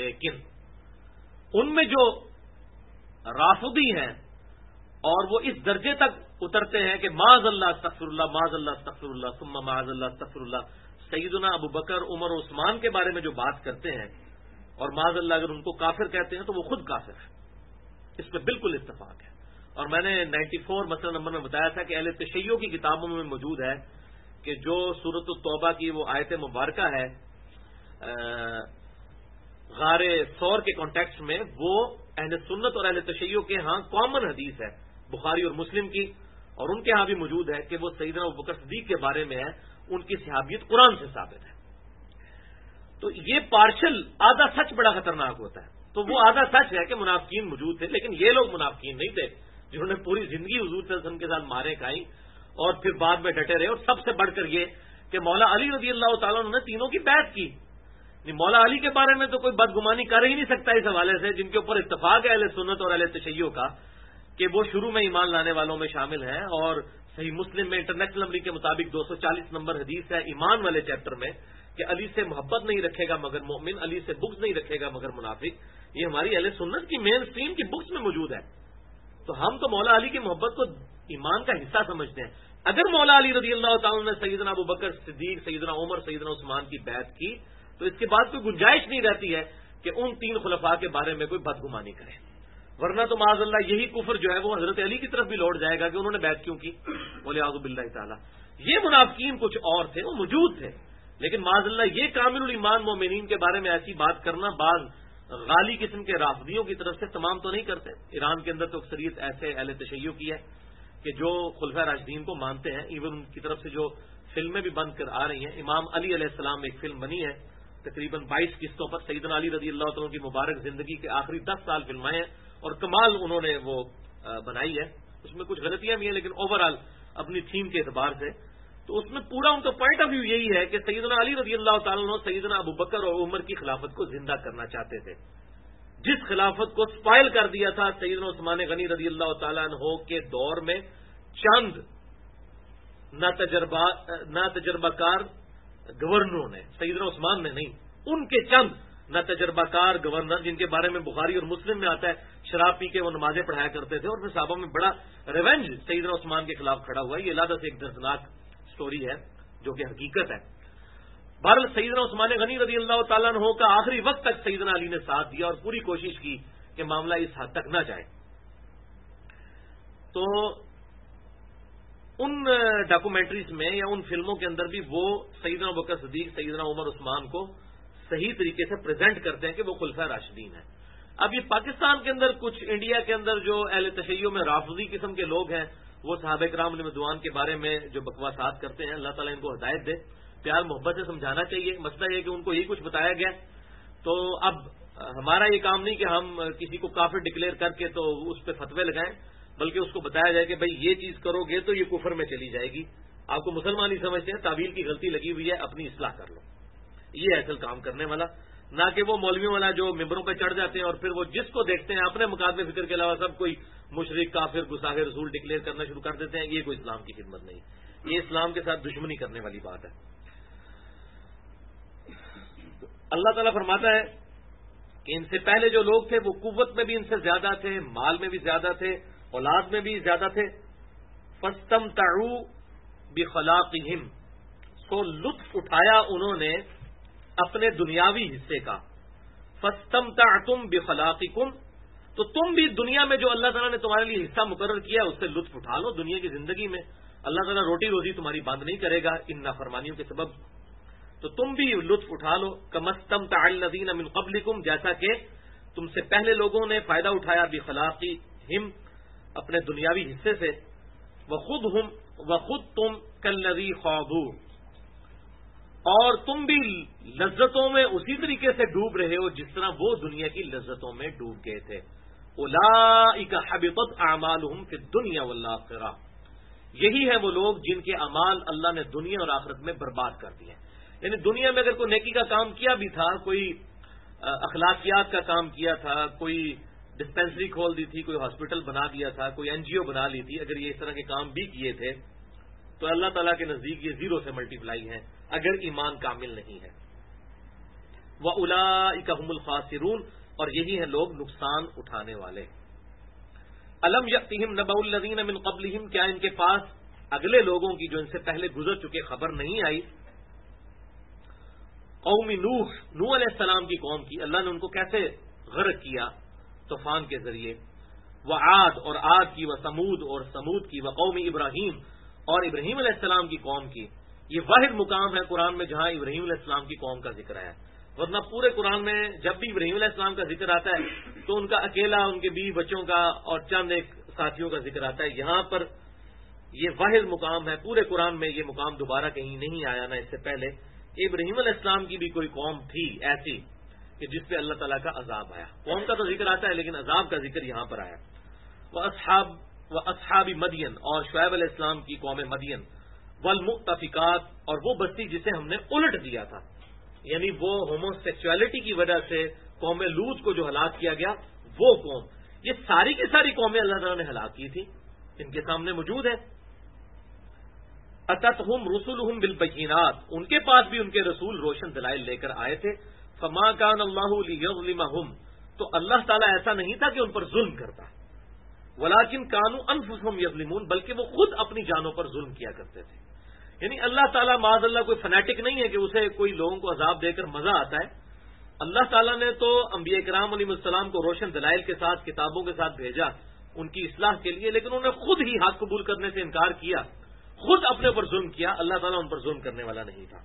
ان میں جو رافضی ہیں اور وہ اس درجے تک اترتے ہیں کہ معاذ اللہ استغفر اللہ، معاذ اللہ استغفر اللہ، ثم معاذ اللہ استغفر اللہ، سیدنا ابو بکر، عمر و عثمان کے بارے میں جو بات کرتے ہیں، اور معاذ اللہ اگر ان کو کافر کہتے ہیں تو وہ خود کافر ہے. اس پہ بالکل اتفاق ہے. اور میں نے 94 مسئلہ نمبر میں بتایا تھا کہ اہل تشیع کی کتابوں میں موجود ہے کہ جو سورۃ التوبہ کی وہ آیت مبارکہ ہے غار ثور کے کانٹیکسٹ میں، وہ اہل سنت اور اہل تشیع کے ہاں کامن حدیث ہے، بخاری اور مسلم کی، اور ان کے ہاں بھی موجود ہے کہ وہ سیدنا ابوبکر صدیق کے بارے میں ہے، ان کی صحابیت قرآن سے ثابت ہے. تو یہ پارشل آدھا سچ بڑا خطرناک ہوتا ہے. تو وہ آدھا سچ ہے کہ منافقین موجود تھے، لیکن یہ لوگ منافقین نہیں تھے جنہوں نے پوری زندگی حضور صلی اللہ علیہ وسلم کے ساتھ مارے کھائی اور پھر بعد میں ڈٹے رہے. اور سب سے بڑھ کر یہ کہ مولا علی رضی اللہ تعالیٰ نے تینوں کی بیعت کی. مولا علی کے بارے میں تو کوئی بدگمانی کر ہی نہیں سکتا اس حوالے سے، جن کے اوپر اتفاق ہے اہل سنت اور اہل تشیع کا کہ وہ شروع میں ایمان لانے والوں میں شامل ہیں. اور صحیح مسلم میں انٹرنیشنل نمبر کے مطابق 240 نمبر حدیث ہے ایمان والے چیپٹر میں کہ علی سے محبت نہیں رکھے گا مگر مومن، علی سے بغض نہیں رکھے گا مگر منافق. یہ ہماری اہل سنت کی مین اسٹریم کی بکس میں موجود ہے. تو ہم تو مولا علی کی محبت کو ایمان کا حصہ سمجھتے ہیں. اگر مولا علی رضی اللہ تعالیٰ نے سیدنا ابو بکر صدیق، سیدنا عمر، سیدنا عثمان کی بیعت کی تو اس کے بعد کوئی گنجائش نہیں رہتی ہے کہ ان تین خلفاء کے بارے میں کوئی بدگمانی کرے. ورنہ تو معاذ اللہ یہی کفر جو ہے وہ حضرت علی کی طرف بھی لوٹ جائے گا کہ انہوں نے بیعت کیوں کی، بولے اعوذ باللہ تعالیٰ. یہ منافقین کچھ اور تھے، وہ موجود تھے، لیکن معاذ اللہ یہ کامل الایمان مومنین کے بارے میں ایسی بات کرنا بعض غالی قسم کے رافضیوں کی طرف سے تمام تو نہیں کرتے. ایران کے اندر تو اکثریت ایسے اہل تشیع کی ہے کہ جو خلفۂ راشدین کو مانتے ہیں. ایون ان کی طرف سے جو فلمیں بھی بند کر آ رہی ہیں. امام علی علیہ السلام ایک فلم بنی ہے تقریباً 22 قسطوں پر، سیدنا علی رضی اللہ تعالیٰ کی مبارک زندگی کے آخری 10 سال فلمائیں ہیں اور کمال انہوں نے وہ بنائی ہے. اس میں کچھ غلطیاں بھی ہیں لیکن اوور آل اپنی تھیم کے اعتبار سے تو اس میں پورا ان کا پوائنٹ آف ویو یہی ہے کہ سیدنا علی رضی اللہ تعالیٰ عنہ سیدنا ابو بکر اور عمر کی خلافت کو زندہ کرنا چاہتے تھے. جس خلافت کو سپائل کر دیا تھا سیدنا عثمان غنی رضی اللہ تعالیٰ عنہ کے دور میں چند ناتجربہ کار گورنروں نے، سیدنا عثمان نے نہیں، ان کے چند ناتجربہ کار گورنر جن کے بارے میں بخاری اور مسلم میں آتا ہے شراب پی کے وہ نمازیں پڑھایا کرتے تھے اور پھر صحابہ میں بڑا ریونج سیدنا عثمان کے خلاف کھڑا ہوا ہے. یہ علیحدہ سے ایک دردناک سٹوری ہے جو کہ حقیقت ہے. بہرحال سیدنا عثمان غنی رضی اللہ تعالیٰ عنہ کا آخری وقت تک سیدنا علی نے ساتھ دیا اور پوری کوشش کی کہ معاملہ اس حد تک نہ جائے. تو ان ڈاکومنٹریز میں یا ان فلموں کے اندر بھی وہ سیدنا ابوبکر صدیق، سیدنا عمر، عثمان کو صحیح طریقے سے پریزنٹ کرتے ہیں کہ وہ خلفائے راشدین ہیں. اب یہ پاکستان کے اندر کچھ انڈیا کے اندر جو اہل تشیع میں رافضی قسم کے لوگ ہیں وہ صحابہ کرام علیہ رضوان کے بارے میں جو بکواسات کرتے ہیں، اللہ تعالیٰ ان کو ہدایت دے، پیار محبت سے سمجھانا چاہیے. مسئلہ یہ کہ ان کو یہی کچھ بتایا گیا. تو اب ہمارا یہ کام نہیں کہ ہم کسی کو کافر ڈکلیئر کر کے تو اس پہ فتوے لگائیں، بلکہ اس کو بتایا جائے کہ بھائی یہ چیز کرو گے تو یہ کفر میں چلی جائے گی، آپ کو مسلمان ہی سمجھتے ہیں، تعویل کی غلطی لگی ہوئی ہے، اپنی اصلاح کر لو. یہ ہے اصل کام کرنے والا، نہ کہ وہ مولویوں والا جو ممبروں پہ چڑھ جاتے ہیں اور پھر وہ جس کو دیکھتے ہیں اپنے مقابلے فکر کے علاوہ سب کوئی مشرک کافر گستاخ رسول ڈکلیئر کرنا شروع کر دیتے ہیں. یہ کوئی اسلام کی خدمت نہیں، یہ اسلام کے ساتھ دشمنی کرنے والی بات ہے. اللہ تعالیٰ فرماتا ہے کہ ان سے پہلے جو لوگ تھے وہ قوت میں بھی ان سے زیادہ تھے، مال میں بھی زیادہ تھے، اولاد میں بھی زیادہ تھے. فاستمتعوا بخلاقہم، سو لطف اٹھایا انہوں نے اپنے دنیاوی حصے کا. فاستمتعتم بخلاقکم، تو تم بھی دنیا میں جو اللہ تعالیٰ نے تمہارے لیے حصہ مقرر کیا اس سے لطف اٹھا لو. دنیا کی زندگی میں اللہ تعالیٰ روٹی روزی تمہاری بند نہیں کرے گا ان نافرمانیوں کے سبب، تو تم بھی لطف اٹھا لو. کمستمتع الذین من قبلکم، جیسا کہ تم سے پہلے لوگوں نے فائدہ اٹھایا بخلاقہم، اپنے دنیاوی حصے سے. وخذتم کالذی خاضوا، اور تم بھی لذتوں میں اسی طریقے سے ڈوب رہے ہو جس طرح وہ دنیا کی لذتوں میں ڈوب گئے تھے. اولئک حبطت اعمالہم فی الدنیا والآخرہ، یہی ہے وہ لوگ جن کے اعمال اللہ نے دنیا اور آخرت میں برباد کر دیے. یعنی دنیا میں اگر کوئی نیکی کا کام کیا بھی تھا، کوئی اخلاقیات کا کام کیا تھا، کوئی ڈسپینسری کھول دی تھی، کوئی ہاسپٹل بنا دیا تھا، کوئی این جی او بنا لی تھی، اگر یہ اس طرح کے کام بھی کیے تھے تو اللہ تعالیٰ کے نزدیک یہ زیرو سے ملٹیپلائی ہیں اگر ایمان کامل نہیں ہے. وَأُولَئِكَ هُمُ الْخَاسِرُونَ، اور یہی ہیں لوگ نقصان اٹھانے والے. أَلَمْ يَأْتِهِمْ نَبَأُ الَّذِينَ مِنْ قَبْلِهِمْ، کیا ان کے پاس اگلے لوگوں کی جو ان سے پہلے گزر چکے خبر نہیں آئی؟ قوم نوح علیہ السلام کی قوم کی، اللہ نے ان کو کیسے غرق کیا طوفان کے ذریعے. وعاد، اور عاد کی، وثمود، اور ثمود کی، وقوم ابراہیم، اور ابراہیم علیہ السلام کی قوم کی. یہ واحد مقام ہے قرآن میں جہاں ابراہیم علیہ السلام کی قوم کا ذکر ہے، ورنہ پورے قرآن میں جب بھی ابراہیم علیہ السلام کا ذکر آتا ہے تو ان کا اکیلا، ان کے بیوی بچوں کا اور چند ایک ساتھیوں کا ذکر آتا ہے. یہاں پر یہ واحد مقام ہے، پورے قرآن میں یہ مقام دوبارہ کہیں نہیں آیا نہ اس سے پہلے. ابراہیم علیہ السلام کی بھی کوئی قوم تھی ایسی کہ جس پہ اللہ تعالیٰ کا عذاب آیا. قوم کا تو ذکر آتا ہے لیکن عذاب کا ذکر یہاں پر آیا. وَأَصْحَابِ مدین، اور شعیب علیہ السلام کی قوم مدین. والمؤتفقات، اور وہ بستی جسے ہم نے الٹ دیا تھا، یعنی وہ ہومو سیکچولیٹی کی وجہ سے قوم لوط کو جو ہلاک کیا گیا وہ قوم. یہ ساری کی ساری قومیں اللہ تعالیٰ نے ہلاک کی تھی، ان کے سامنے موجود ہے. اتتہم رسلہم بالبینات، ان کے پاس بھی ان کے رسول روشن دلائل لے کر آئے تھے. فما کان اللہ لیظلمہم، تو اللہ تعالیٰ ایسا نہیں تھا کہ ان پر ظلم کرتا، ولیکن کانوا انفسہم یظلمون، بلکہ وہ خود اپنی جانوں پر ظلم کیا کرتے تھے. یعنی اللہ تعالیٰ معاذ اللہ کوئی فنیٹک نہیں ہے کہ اسے کوئی لوگوں کو عذاب دے کر مزہ آتا ہے. اللہ تعالیٰ نے تو انبیاء کرام علیہ السلام کو روشن دلائل کے ساتھ، کتابوں کے ساتھ بھیجا ان کی اصلاح کے لیے، لیکن انہوں نے خود ہی حق قبول کرنے سے انکار کیا، خود اپنے اوپر ظلم کیا. اللہ تعالیٰ ان پر ظلم کرنے والا نہیں تھا.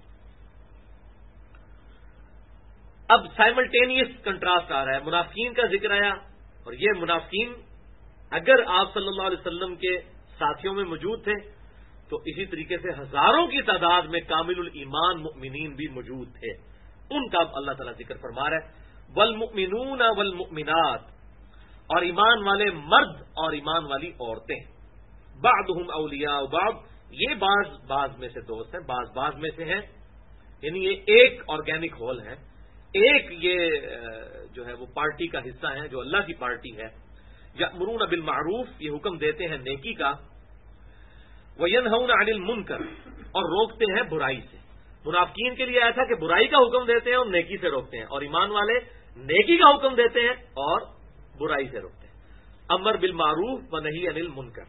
اب سائملٹینیس کنٹراسٹ آ رہا ہے، منافقین کا ذکر آیا، اور یہ منافقین اگر آپ صلی اللہ علیہ وسلم کے ساتھیوں میں موجود تھے تو اسی طریقے سے ہزاروں کی تعداد میں کامل الایمان مؤمنین بھی موجود تھے. ان کا اللہ تعالیٰ ذکر فرما رہا ہے. والمؤمنون والمؤمنات، اور ایمان والے مرد اور ایمان والی عورتیں. بعضهم اولیاء بعض، یہ بعض میں سے دوست ہیں، بعض میں سے ہیں. یعنی یہ ایک آرگینک ہول ہے، ایک یہ جو ہے وہ پارٹی کا حصہ ہے جو اللہ کی پارٹی ہے. یأمرون بالمعروف، یہ حکم دیتے ہیں نیکی کا. وینہون عن المنکر، اور روکتے ہیں برائی سے. منافقین کے لیے آیا تھا کہ برائی کا حکم دیتے ہیں اور نیکی سے روکتے ہیں، اور ایمان والے نیکی کا حکم دیتے ہیں اور برائی سے روکتے ہیں. امر بالمعروف ونہی عن المنکر.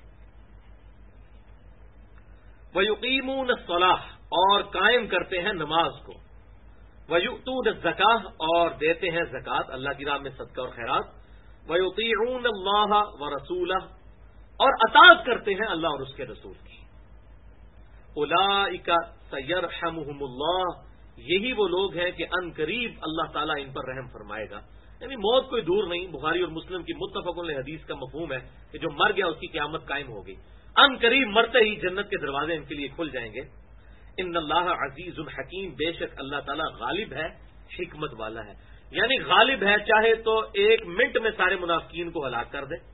وَيُقِيمُونَ الصَّلَاةَ، اور قائم کرتے ہیں نماز کو. وَيُؤْتُونَ الزَّكَاةَ، اور دیتے ہیں زکوٰۃ، اللہ کی راہ میں صدقہ اور خیرات. وَيُطِيعُونَ اللَّهَ وَرَسُولَهُ، اور اطاعت کرتے ہیں اللہ اور اس کے رسول کی. اولئک سیرحمہم اللہ، یہی وہ لوگ ہیں کہ ان قریب اللہ تعالیٰ ان پر رحم فرمائے گا. یعنی موت کوئی دور نہیں. بخاری اور مسلم کی متفق علیہ حدیث کا مفہوم ہے کہ جو مر گیا اس کی قیامت قائم ہوگی. ان قریب مرتے ہی جنت کے دروازے ان کے لیے کھل جائیں گے. ان اللہ عزیز الحکیم، بے شک اللہ تعالیٰ غالب ہے، حکمت والا ہے. یعنی غالب ہے، چاہے تو 1 منٹ میں سارے منافقین کو ہلاک کر دے،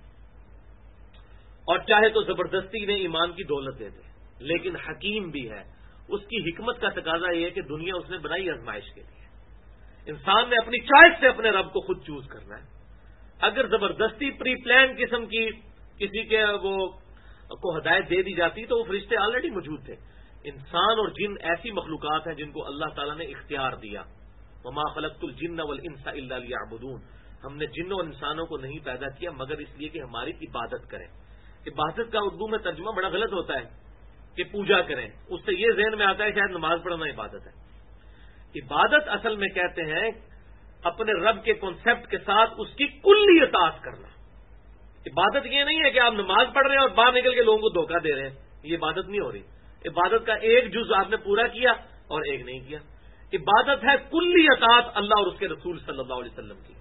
اور چاہے تو زبردستی نے ایمان کی دولت دے دے، لیکن حکیم بھی ہے۔ اس کی حکمت کا تقاضا یہ ہے کہ دنیا اس نے بنائی آزمائش کے لیے، انسان نے اپنی چوائس سے اپنے رب کو خود چوز کرنا ہے۔ اگر زبردستی پری پلان قسم کی کسی کے وہ کو ہدایت دے دی جاتی تو وہ فرشتے آلریڈی موجود تھے۔ انسان اور جن ایسی مخلوقات ہیں جن کو اللہ تعالیٰ نے اختیار دیا، وما خلقت الجن والانس الا لیعبدون، ہم نے جنوں اور انسانوں کو نہیں پیدا کیا مگر اس لیے کہ ہماری عبادت کریں۔ عبادت کا اردو میں ترجمہ بڑا غلط ہوتا ہے کہ پوجا کریں، اس سے یہ ذہن میں آتا ہے شاید نماز پڑھنا عبادت ہے۔ عبادت اصل میں کہتے ہیں اپنے رب کے کانسیپٹ کے ساتھ اس کی کلی اطاعت کرنا۔ عبادت یہ نہیں ہے کہ آپ نماز پڑھ رہے ہیں اور باہر نکل کے لوگوں کو دھوکہ دے رہے ہیں، یہ عبادت نہیں ہو رہی۔ عبادت کا ایک جز آپ نے پورا کیا اور ایک نہیں کیا۔ عبادت ہے کلی اطاعت اللہ اور اس کے رسول صلی اللہ علیہ وسلم کی،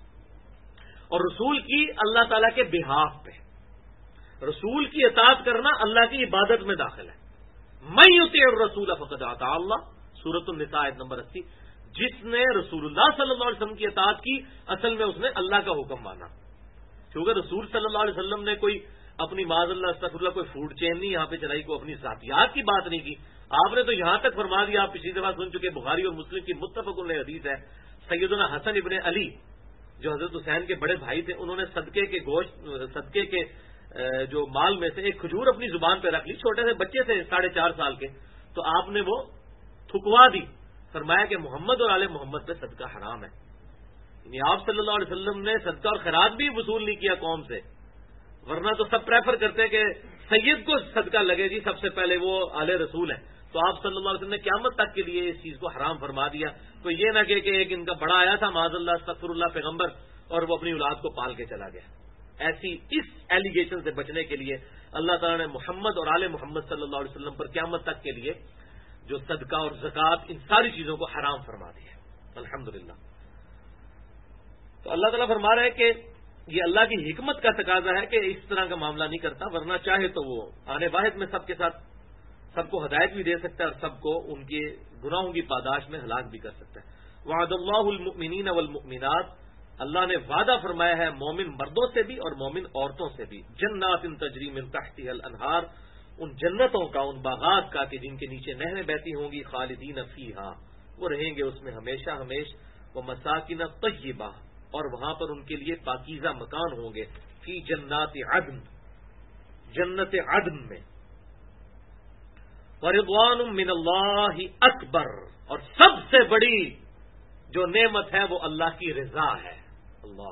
اور رسول کی اللہ تعالیٰ کے بہاف پہ۔ رسول کی اطاعت کرنا اللہ کی عبادت میں داخل ہے۔ من یطیع الرسول فقد اطاع اللہ، سورۃ النساء آیت نمبر 80۔ جس نے رسول اللہ صلی اللہ علیہ وسلم کی اطاعت کی اصل میں اس نے اللہ کا حکم مانا، کیونکہ رسول صلی اللہ علیہ وسلم نے کوئی اپنی معاذ اللہ استغفر اللہ کوئی فوڈ چین نہیں یہاں پہ چلائی، کوئی اپنی ذاتیات کی بات نہیں کی۔ آپ نے تو یہاں تک فرما دیا، آپ پچھلی دفعہ سن چکے، بخاری اور مسلم کی متفق علیہ حدیث ہے، سیدنا حسن ابن علی جو حضرت حسین کے بڑے بھائی تھے، انہوں نے صدقے کے گوشت، صدقے کے جو مال میں سے ایک کھجور اپنی زبان پہ رکھ لی، چھوٹے سے بچے تھے 4.5 سال کے، تو آپ نے وہ تھکوا دی، فرمایا کہ محمد اور آل محمد پہ صدقہ حرام ہے۔ یعنی آپ صلی اللہ علیہ وسلم نے صدقہ اور خیرات بھی وصول نہیں کیا قوم سے، ورنہ تو سب پریفر کرتے ہیں کہ سید کو صدقہ لگے جی، سب سے پہلے وہ آل رسول ہیں، تو آپ صلی اللہ علیہ وسلم نے قیامت تک کے لیے اس چیز کو حرام فرما دیا۔ تو یہ نہ کہ ایک ان کا بڑا آیا تھا معاذ اللہ استغفر اللہ پیغمبر اور وہ اپنی اولاد کو پال کے چلا گیا۔ ایسی اس ایلیگیشن سے بچنے کے لیے اللہ تعالیٰ نے محمد اور آل محمد صلی اللہ علیہ وسلم پر قیامت تک کے لیے جو صدقہ اور زکوٰۃ ان ساری چیزوں کو حرام فرما دیا الحمدللہ۔ تو اللہ تعالیٰ فرما رہا ہے کہ یہ اللہ کی حکمت کا تقاضا ہے کہ اس طرح کا معاملہ نہیں کرتا، ورنہ چاہے تو وہ آنے واحد میں سب کے ساتھ سب کو ہدایت بھی دے سکتا ہے اور سب کو ان کے گناہوں کی پاداش میں ہلاک بھی کر سکتا ہے۔ وعد اللہ المؤمنین والمؤمنات، اللہ نے وعدہ فرمایا ہے مومن مردوں سے بھی اور مومن عورتوں سے بھی، جنات تجری من تحتها الانہار، ان جنتوں کا، ان باغات کا کہ جن کے نیچے نہریں بہتی ہوں گی، خالدین فیہا، وہ رہیں گے اس میں ہمیشہ ہمیش، ومساکن طیبہ، اور وہاں پر ان کے لیے پاکیزہ مکان ہوں گے، فی جنات عدن، جنت عدن میں، ورضوان من اللہ اکبر، اور سب سے بڑی جو نعمت ہے وہ اللہ کی رضا ہے۔ اللہ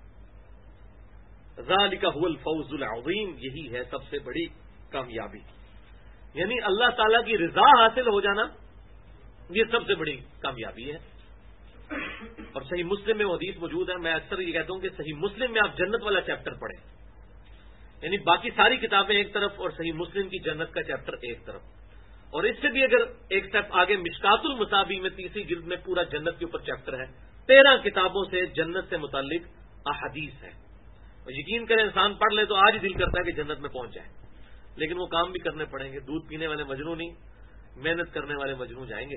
ذالک هو الفوز العظیم، یہی ہے سب سے بڑی کامیابی، یعنی اللہ تعالیٰ کی رضا حاصل ہو جانا یہ سب سے بڑی کامیابی ہے۔ اور صحیح مسلم میں وہ حدیث موجود ہے، میں اکثر یہ کہتا ہوں کہ صحیح مسلم میں آپ جنت والا چیپٹر پڑھیں، یعنی باقی ساری کتابیں ایک طرف اور صحیح مسلم کی جنت کا چیپٹر ایک طرف، اور اس سے بھی اگر ایک سٹیپ آگے مشکات المصابیح میں 3 جلد میں پورا جنت کے اوپر چیپٹر ہے، 13 کتابوں سے جنت سے متعلق احادیث ہے، اور یقین کریں انسان پڑھ لے تو آج ہی دل کرتا ہے کہ جنت میں پہنچ جائے، لیکن وہ کام بھی کرنے پڑیں گے، دودھ پینے والے مجنوں نہیں، محنت کرنے والے مجنوں جائیں گے۔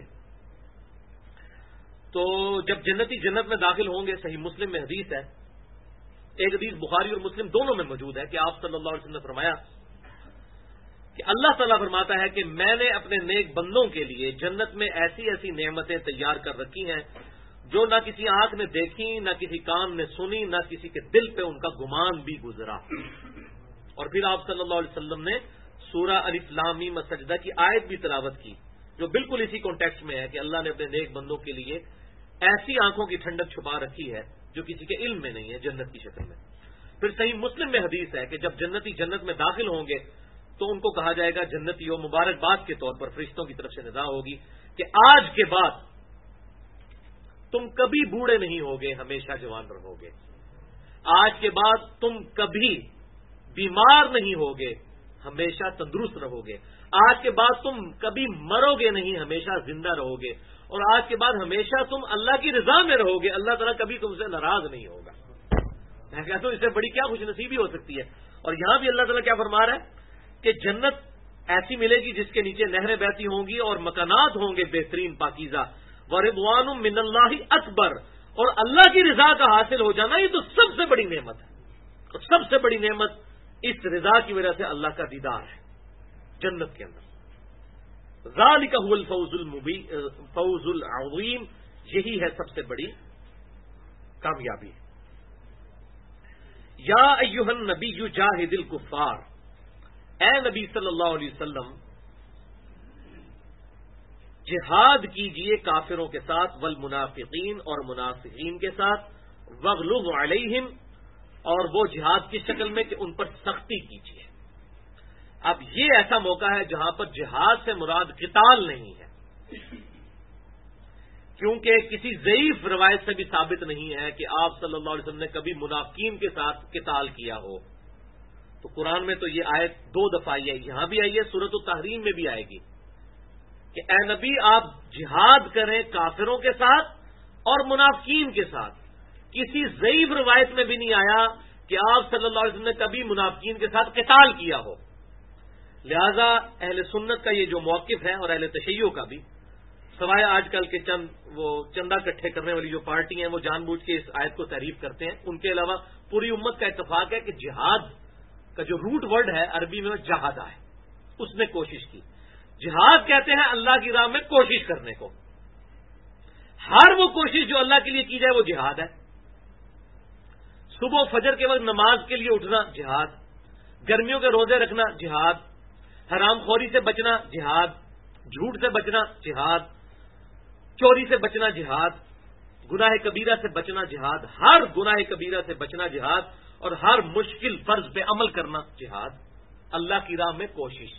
تو جب جنتی جنت میں داخل ہوں گے، صحیح مسلم میں حدیث ہے، ایک حدیث بخاری اور مسلم دونوں میں موجود ہے کہ آپ صلی اللہ علیہ وسلم نے فرمایا کہ اللہ تعالیٰ فرماتا ہے کہ میں نے اپنے نیک بندوں کے لیے جنت میں ایسی ایسی نعمتیں تیار کر رکھی ہیں جو نہ کسی آنکھ نے دیکھی، نہ کسی کان نے سنی، نہ کسی کے دل پہ ان کا گمان بھی گزرا۔ اور پھر آپ صلی اللہ علیہ وسلم نے سورہ الف لام میم السجدہ کی آیت بھی تلاوت کی جو بالکل اسی کانٹیکسٹ میں ہے کہ اللہ نے اپنے نیک بندوں کے لیے ایسی آنکھوں کی ٹھنڈک چھپا رکھی ہے جو کسی کے علم میں نہیں ہے جنت کی شکل میں۔ پھر صحیح مسلم میں حدیث ہے کہ جب جنتی جنت میں داخل ہوں گے تو ان کو کہا جائے گا جنتیوں، مبارکباد کے طور پر فرشتوں کی طرف سے ندا ہوگی کہ آج کے بعد تم کبھی بوڑھے نہیں ہوگے، ہمیشہ جوان رہو گے، آج کے بعد تم کبھی بیمار نہیں ہوگے، ہمیشہ تندرست رہو گے، آج کے بعد تم کبھی مرو گے نہیں، ہمیشہ زندہ رہو گے، اور آج کے بعد ہمیشہ تم اللہ کی رضا میں رہو گے، اللہ تعالیٰ کبھی تم سے ناراض نہیں ہوگا۔ میں کہتا ہوں اس سے بڑی کیا خوش نصیبی ہو سکتی ہے۔ اور یہاں بھی اللہ تعالیٰ کیا فرما رہا ہے کہ جنت ایسی ملے گی جس کے نیچے نہریں بہتی ہوں گی اور مکانات ہوں گے بہترین پاکیزہ، ورضوان من اللہ اکبر، اور اللہ کی رضا کا حاصل ہو جانا یہ تو سب سے بڑی نعمت ہے، اور سب سے بڑی نعمت اس رضا کی وجہ سے اللہ کا دیدار ہے جنت کے اندر۔ ذالک هو الفوز العظیم، یہی ہے سب سے بڑی کامیابی۔ یا ایھا النبی جاہد الکفار، اے نبی صلی اللہ علیہ وسلم جہاد کیجئے کافروں کے ساتھ، والمنافقین اور منافقین کے ساتھ، واغلظ علیہم، اور وہ جہاد کی شکل میں کہ ان پر سختی کیجئے۔ اب یہ ایسا موقع ہے جہاں پر جہاد سے مراد قتال نہیں ہے، کیونکہ کسی ضعیف روایت سے بھی ثابت نہیں ہے کہ آپ صلی اللہ علیہ وسلم نے کبھی منافقین کے ساتھ قتال کیا ہو۔ تو قرآن میں تو یہ آیت 2 دفعہ آئی ہے، یہاں بھی آئی ہے، سورۃ التحریم میں بھی آئے گی کہ اے نبی آپ جہاد کریں کافروں کے ساتھ اور منافقین کے ساتھ۔ کسی ضعیف روایت میں بھی نہیں آیا کہ آپ صلی اللہ علیہ وسلم نے کبھی منافقین کے ساتھ قتال کیا ہو۔ لہذا اہل سنت کا یہ جو موقف ہے، اور اہل تشیع کا بھی، سوائے آج کل کے چندہ اکٹھے کرنے والی جو پارٹی ہیں وہ جان بوجھ کے اس آیت کو تحریف کرتے ہیں، ان کے علاوہ پوری امت کا اتفاق ہے کہ جہاد کا جو روٹ ورڈ ہے عربی میں وہ جہادہ ہے، اس نے کوشش کی۔ جہاد کہتے ہیں اللہ کی راہ میں کوشش کرنے کو، ہر وہ کوشش جو اللہ کے لیے کی جائے وہ جہاد ہے۔ صبح فجر کے وقت نماز کے لیے اٹھنا جہاد، گرمیوں کے روزے رکھنا جہاد، حرام خوری سے بچنا جہاد، جھوٹ سے بچنا جہاد، چوری سے بچنا جہاد، گناہ کبیرہ سے بچنا جہاد، ہر گناہ کبیرہ سے بچنا جہاد، اور ہر مشکل فرض پہ عمل کرنا جہاد، اللہ کی راہ میں کوشش۔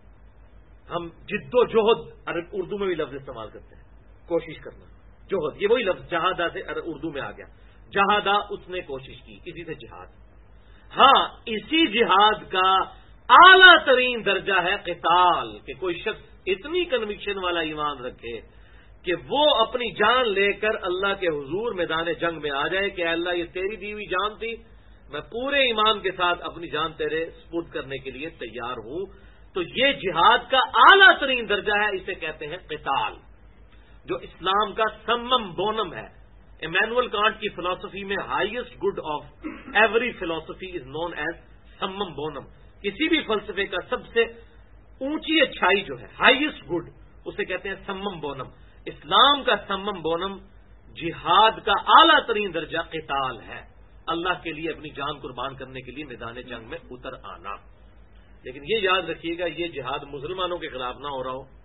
ہم جد و جہد اردو میں بھی لفظ استعمال کرتے ہیں، کوشش کرنا، جوہد، یہ وہی لفظ جہادہ سے اردو میں آ گیا، جہادہ اس نے کوشش کی، اسی سے جہاد۔ ہاں اسی جہاد کا اعلیٰ ترین درجہ ہے قتال، کہ کوئی شخص اتنی کنوکشن والا ایمان رکھے کہ وہ اپنی جان لے کر اللہ کے حضور میدان جنگ میں آ جائے کہ اے اللہ یہ تیری دی ہوئی جان تھی، میں پورے ایمان کے ساتھ اپنی جان تیرے سپرد کرنے کے لیے تیار ہوں۔ تو یہ جہاد کا اعلیٰ ترین درجہ ہے، اسے کہتے ہیں قتال، جو اسلام کا سمم بونم ہے۔ ایمینول کانٹ کی فلسفی میں ہائیسٹ گڈ آف ایوری فلسفی از نون ایز سمم بونم، کسی بھی فلسفے کا سب سے اونچی اچھائی جو ہے، ہائیسٹ گڈ، اسے کہتے ہیں سمم بونم۔ اسلام کا سمم بونم جہاد کا اعلیٰ ترین درجہ قتال ہے، اللہ کے لیے اپنی جان قربان کرنے کے لیے میدان جنگ میں اتر آنا۔ لیکن یہ یاد رکھیے گا یہ جہاد مسلمانوں کے خلاف نہ ہو رہا ہو،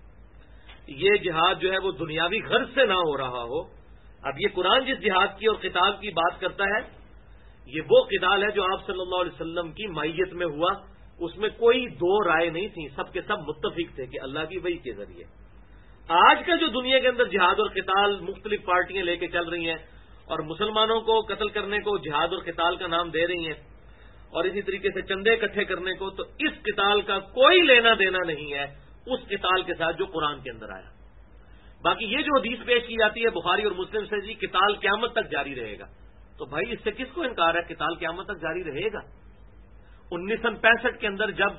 یہ جہاد جو ہے وہ دنیاوی غرض سے نہ ہو رہا ہو۔ اب یہ قرآن جس جہاد کی اور قتال کی بات کرتا ہے، یہ وہ قتال ہے جو آپ صلی اللہ علیہ وسلم کی مائیت میں ہوا، اس میں کوئی دو رائے نہیں تھی، سب کے سب متفق تھے کہ اللہ کی وحی کے ذریعے۔ آج کا جو دنیا کے اندر جہاد اور قتال مختلف پارٹیاں لے کے چل رہی ہیں اور مسلمانوں کو قتل کرنے کو جہاد اور قتال کا نام دے رہی ہیں، اور اسی طریقے سے چندے اکٹھے کرنے کو، تو اس قتال کا کوئی لینا دینا نہیں ہے اس قتال کے ساتھ جو قرآن کے اندر آیا۔ باقی یہ جو حدیث پیش کی جاتی ہے بخاری اور مسلم سے، جی قتال قیامت تک جاری رہے گا، تو بھائی اس سے کس کو انکار ہے؟ قتال قیامت تک جاری رہے گا۔ 1965 کے اندر جب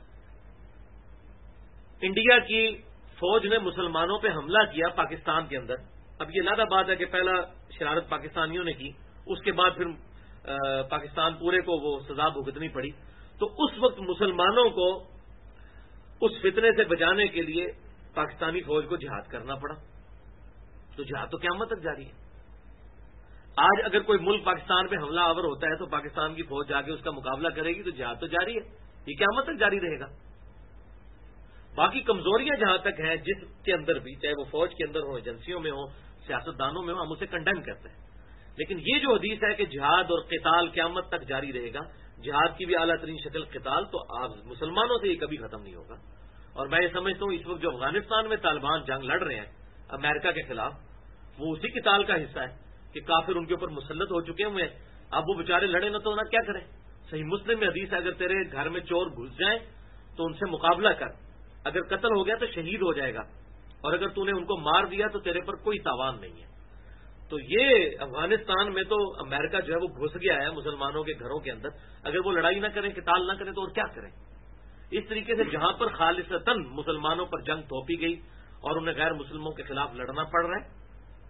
انڈیا کی فوج نے مسلمانوں پہ حملہ کیا پاکستان کے اندر، اب یہ علیحدہ بات ہے کہ پہلا شرارت پاکستانیوں نے کی، اس کے بعد پھر پاکستان پورے کو وہ سزا بھگتنی پڑی، تو اس وقت مسلمانوں کو اس فتنے سے بچانے کے لیے پاکستانی فوج کو جہاد کرنا پڑا۔ تو جہاد تو قیامت تک جاری ہے۔ آج اگر کوئی ملک پاکستان پہ حملہ آور ہوتا ہے تو پاکستان کی فوج جا کے اس کا مقابلہ کرے گی، تو جہاد تو جاری ہے، یہ قیامت تک جاری رہے گا۔ باقی کمزوریاں جہاں تک ہیں جس کے اندر بھی، چاہے وہ فوج کے اندر ہوں، ایجنسیوں میں ہوں، سیاستدانوں میں ہوں، ہم اسے کنڈیم کرتے ہیں، لیکن یہ جو حدیث ہے کہ جہاد اور قتال قیامت تک جاری رہے گا، جہاد کی بھی اعلیٰ ترین شکل قتال، تو آپ مسلمانوں سے یہ کبھی ختم نہیں ہوگا۔ اور میں یہ سمجھتا ہوں اس وقت جو افغانستان میں طالبان جنگ لڑ رہے ہیں امریکہ کے خلاف، وہ اسی قتال کا حصہ ہے کہ کافر ان کے اوپر مسلط ہو چکے ہوئے ہیں، اب وہ بیچارے لڑے نہ تو نہ کیا کریں۔ صحیح مسلم میں حدیث ہے اگر تیرے گھر میں چور گھس جائیں تو ان سے مقابلہ کر، اگر قتل ہو گیا تو شہید ہو جائے گا، اور اگر تو نے ان کو مار دیا تو تیرے پر کوئی تاوان نہیں ہے۔ تو یہ افغانستان میں تو امریکہ جو ہے وہ گھس گیا ہے مسلمانوں کے گھروں کے اندر، اگر وہ لڑائی نہ کریں، قتال نہ کریں تو اور کیا کریں۔ اس طریقے سے جہاں پر خالصتاً مسلمانوں پر جنگ تھوپی گئی اور انہیں غیر مسلموں کے خلاف لڑنا پڑ رہا ہے،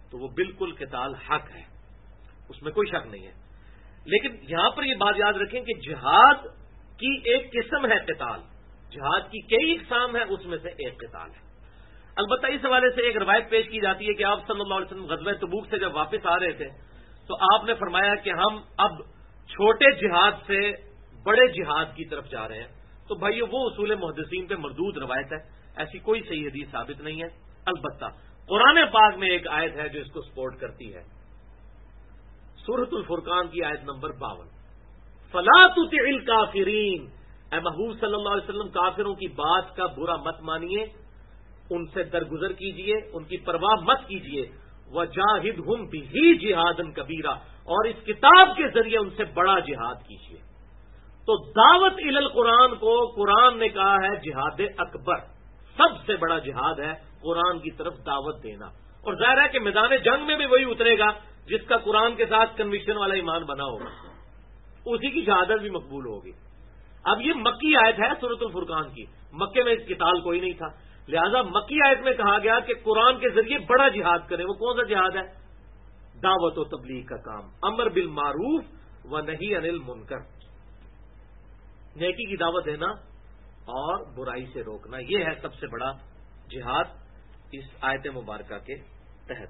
تو وہ بالکل قتال حق ہے، اس میں کوئی شک نہیں ہے. لیکن یہاں پر یہ بات یاد رکھیں کہ جہاد کی ایک قسم ہے قتال، جہاد کی کئی اقسام ہے، اس میں سے ایک قتال ہے. البتہ اس حوالے سے ایک روایت پیش کی جاتی ہے کہ آپ صلی اللہ علیہ وسلم غزوہ تبوک سے جب واپس آ رہے تھے تو آپ نے فرمایا کہ ہم اب چھوٹے جہاد سے بڑے جہاد کی طرف جا رہے ہیں. تو بھائیو وہ اصول محدثین پہ مردود روایت ہے، ایسی کوئی صحیح حدیث ثابت نہیں ہے. البتہ قرآن پاک میں ایک آیت ہے جو اس کو سپورٹ کرتی ہے، سورۃ الفرقان کی آیت نمبر 52. فلا تطع الکافرین، اے محبوب صلی اللہ علیہ وسلم کافروں کی بات کا برا مت مانیے، ان سے درگزر کیجئے، ان کی پرواہ مت کیجئے. وجاہدہم بہ جہادا کبیرا، اور اس کتاب کے ذریعے ان سے بڑا جہاد کیجئے. تو دعوت الی القرآن کو قرآن نے کہا ہے جہاد اکبر، سب سے بڑا جہاد ہے قرآن کی طرف دعوت دینا. اور ظاہر ہے کہ میدان جنگ میں بھی وہی اترے گا جس کا قرآن کے ساتھ کنوکشن والا ایمان بنا ہوگا، اسی کی شہادت بھی مقبول ہوگی. اب یہ مکی آیت ہے سورۃ الفرقان کی، مکے میں قتال کوئی نہیں تھا، لہذا مکی آیت میں کہا گیا کہ قرآن کے ذریعے بڑا جہاد کریں. وہ کون سا جہاد ہے؟ دعوت و تبلیغ کا کام، امر بالمعروف و نہی عن المنکر، نیکی کی دعوت دینا اور برائی سے روکنا، یہ ہے سب سے بڑا جہاد اس آیت مبارکہ کے تحت.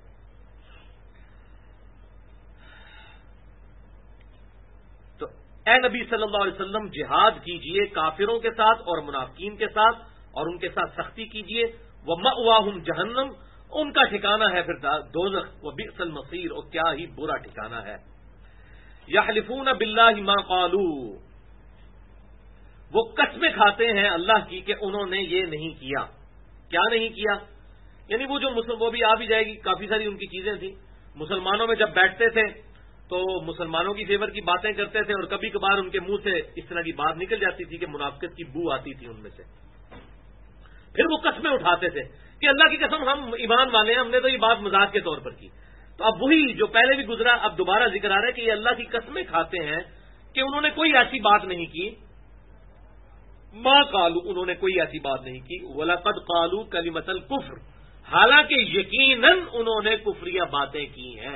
تو اے نبی صلی اللہ علیہ وسلم جہاد کیجئے کافروں کے ساتھ اور منافقین کے ساتھ، اور ان کے ساتھ سختی کیجئے. وَمَأْوَاهُمْ جہنم، ان کا ٹھکانہ ہے پھر دوزخ. وَبِئْسَ الْمَصِيرُ، اور کیا ہی برا ٹھکانہ ہے. یحلفون باللہ ما قالوا، وہ قسمیں کھاتے ہیں اللہ کی کہ انہوں نے یہ نہیں کیا. کیا نہیں کیا؟ یعنی وہ جو وہ بھی آ بھی جائے گی، کافی ساری ان کی چیزیں تھیں. مسلمانوں میں جب بیٹھتے تھے تو مسلمانوں کی فیور کی باتیں کرتے تھے، اور کبھی کبھار ان کے منہ سے اس طرح کی بات نکل جاتی تھی کہ منافقت کی بو آتی تھی ان میں سے. پھر وہ قسمیں اٹھاتے تھے کہ اللہ کی قسم ہم ایمان والے ہیں، ہم نے تو یہ بات مذاق کے طور پر کی. تو اب وہی جو پہلے بھی گزرا اب دوبارہ ذکر آ رہا ہے کہ یہ اللہ کی قسمیں کھاتے ہیں کہ انہوں نے کوئی ایسی بات نہیں کی. ما قالو، انہوں نے کوئی ایسی بات نہیں کی. وَلَقَدْ قَالُوا كَلِمَةَ الْكُفْرِ، حالانکہ یقیناً انہوں نے کفریہ باتیں کی ہیں.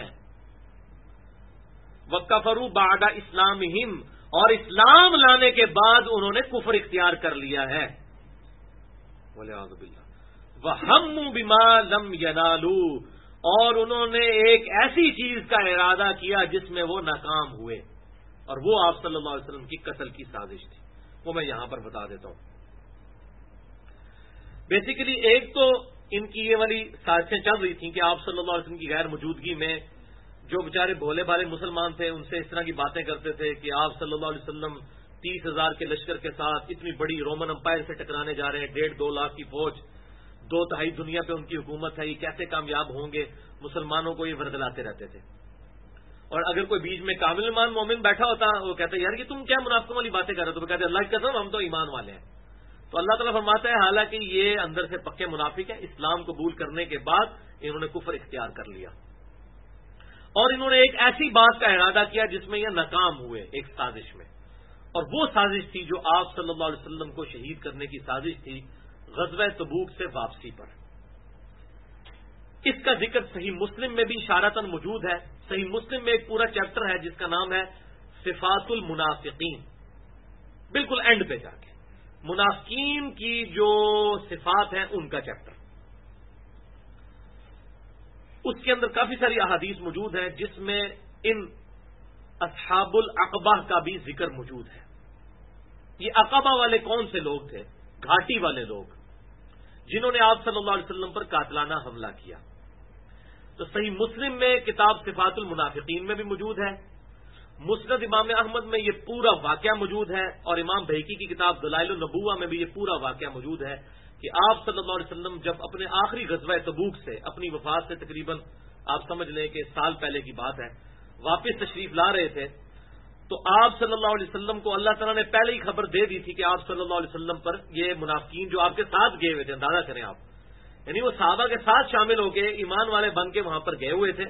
وَكَفَرُوا بَعْدَ إِسْلَامِهِمْ، اور اسلام لانے کے بعد انہوں نے کفر اختیار کر لیا ہے. وَلِعَاذُ بِاللَّهِ وَهَمُّوا بِمَا لَمْ يَنَالُوا، اور انہوں نے ایک ایسی چیز کا ارادہ کیا جس میں وہ ناکام ہوئے، اور وہ آپ صلی اللہ علیہ وسلم کی قتل کی سازش تھی. وہ میں یہاں پر بتا دیتا ہوں. بیسیکلی ایک تو ان کی یہ والی سازشیں چل رہی تھیں کہ آپ صلی اللہ علیہ وسلم کی غیر موجودگی میں جو بیچارے بھولے بھالے مسلمان تھے ان سے اس طرح کی باتیں کرتے تھے کہ آپ صلی اللہ علیہ وسلم 30,000 کے لشکر کے ساتھ اتنی بڑی رومن امپائر سے ٹکرانے جا رہے ہیں، 1.5-2 لاکھ کی فوج، 2/3 دنیا پہ ان کی حکومت ہے، یہ کیسے کامیاب ہوں گے؟ مسلمانوں کو یہ ورگلاتے رہتے تھے. اور اگر کوئی بیچ میں کامل ایمان مومن بیٹھا ہوتا وہ کہتا ہے یار کہ تم کیا منافقوں والی باتیں کر رہے ہو؟ تو وہ کہتے ہیں اللہ کی قسم ہم تو ایمان والے ہیں. تو اللہ تعالیٰ فرماتا ہے حالانکہ یہ اندر سے پکے منافق ہیں، اسلام قبول کرنے کے بعد انہوں نے کفر اختیار کر لیا، اور انہوں نے ایک ایسی بات کا ارادہ کیا جس میں یہ ناکام ہوئے ایک سازش میں. اور وہ سازش تھی جو آپ صلی اللہ علیہ وسلم کو شہید کرنے کی سازش تھی غزوہ تبوک سے واپسی پر. اس کا ذکر صحیح مسلم میں بھی اشارتاً موجود ہے. صحیح مسلم میں ایک پورا چیپٹر ہے جس کا نام ہے صفات المنافقین. بالکل اینڈ پہ جا کے منافقین کی جو صفات ہیں ان کا چیپٹر، اس کے اندر کافی ساری احادیث موجود ہیں جس میں ان اصحاب العقبہ کا بھی ذکر موجود ہے. یہ عقبہ والے کون سے لوگ تھے؟ گھاٹی والے لوگ جنہوں نے آپ صلی اللہ علیہ وسلم پر قاتلانہ حملہ کیا. تو صحیح مسلم میں کتاب صفات المنافقین میں بھی موجود ہے. مسند امام احمد میں یہ پورا واقعہ موجود ہے، اور امام بہقی کی کتاب دلائل النبوہ میں بھی یہ پورا واقعہ موجود ہے کہ آپ صلی اللہ علیہ وسلم جب اپنے آخری غزوہ تبوک سے اپنی وفات سے تقریباً آپ سمجھ لیں کہ سال پہلے کی بات ہے واپس تشریف لا رہے تھے، تو آپ صلی اللہ علیہ وسلم کو اللہ تعالیٰ نے پہلے ہی خبر دے دی تھی کہ آپ صلی اللہ علیہ وسلم پر یہ منافقین جو آپ کے ساتھ گئے ہوئے تھے، اندازہ کریں آپ، یعنی وہ صحابہ کے ساتھ شامل ہو کے ایمان والے بن کے وہاں پر گئے ہوئے تھے،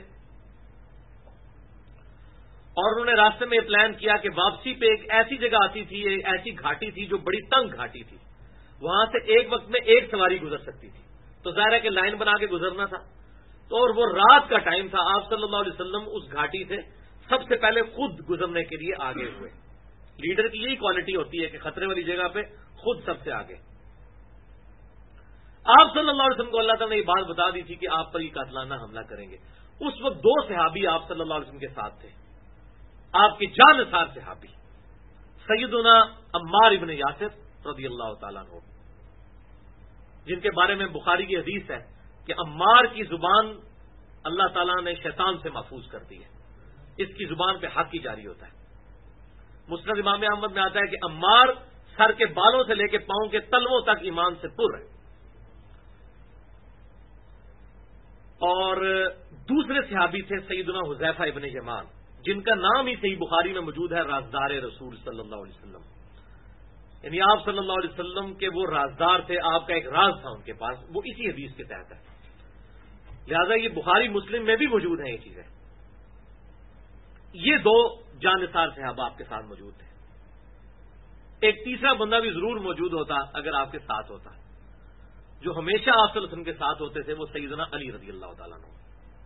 اور انہوں نے راستے میں یہ پلان کیا کہ واپسی پہ ایک ایسی جگہ آتی تھی، ایک ایسی گھاٹی تھی جو بڑی تنگ گھاٹی تھی، وہاں سے ایک وقت میں ایک سواری گزر سکتی تھی. تو ظاہر ہے کہ لائن بنا کے گزرنا تھا. تو اور وہ رات کا ٹائم تھا. آپ صلی اللہ علیہ وسلم اس گھاٹی سے سب سے پہلے خود گزرنے کے لیے آگے ہوئے. لیڈر کی یہی کوالٹی ہوتی ہے کہ خطرے والی جگہ پہ خود سب سے آگے. آپ صلی اللہ علیہ وسلم کو اللہ تعالیٰ نے یہ بات بتا دی تھی کہ آپ پر یہ قاتلانہ حملہ کریں گے. اس وقت دو صحابی آپ صلی اللہ علیہ وسلم کے ساتھ تھے, آپ کے جانثار صحابی, سیدنا عمار ابن یاسر رضی اللہ تعالیٰ عنہ, جن کے بارے میں بخاری کی حدیث ہے کہ عمار کی زبان اللہ تعالیٰ نے شیطان سے محفوظ کر دی ہے, اس کی زبان پہ حق ہی جاری ہوتا ہے. مسند امام احمد میں آتا ہے کہ عمار سر کے بالوں سے لے کے پاؤں کے تلووں تک ایمان سے پر ہے. اور دوسرے صحابی تھے سیدنا حذیفہ ابن یمان, جن کا نام ہی صحیح بخاری میں موجود ہے رازدار رسول صلی اللہ علیہ وسلم. یعنی آپ صلی اللہ علیہ وسلم کے وہ رازدار تھے, آپ کا ایک راز تھا ان کے پاس, وہ اسی حدیث کے تحت ہے. لہذا یہ بخاری مسلم میں بھی موجود ہیں یہ چیزیں. یہ دو جانثار صحابہ آپ کے ساتھ موجود تھے. ایک تیسرا بندہ بھی ضرور موجود ہوتا اگر آپ کے ساتھ ہوتا, جو ہمیشہ آپ صلی اللہ علیہ وسلم کے ساتھ ہوتے تھے, وہ سیدنا علی رضی اللہ تعالیٰ عنہ.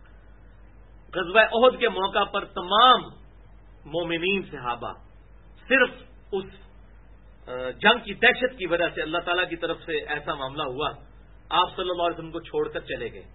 غزوہ احد کے موقع پر تمام مومنین صحابہ صرف اس جنگ کی دہشت کی وجہ سے اللہ تعالیٰ کی طرف سے ایسا معاملہ ہوا, آپ صلی اللہ علیہ وسلم کو چھوڑ کر چلے گئے.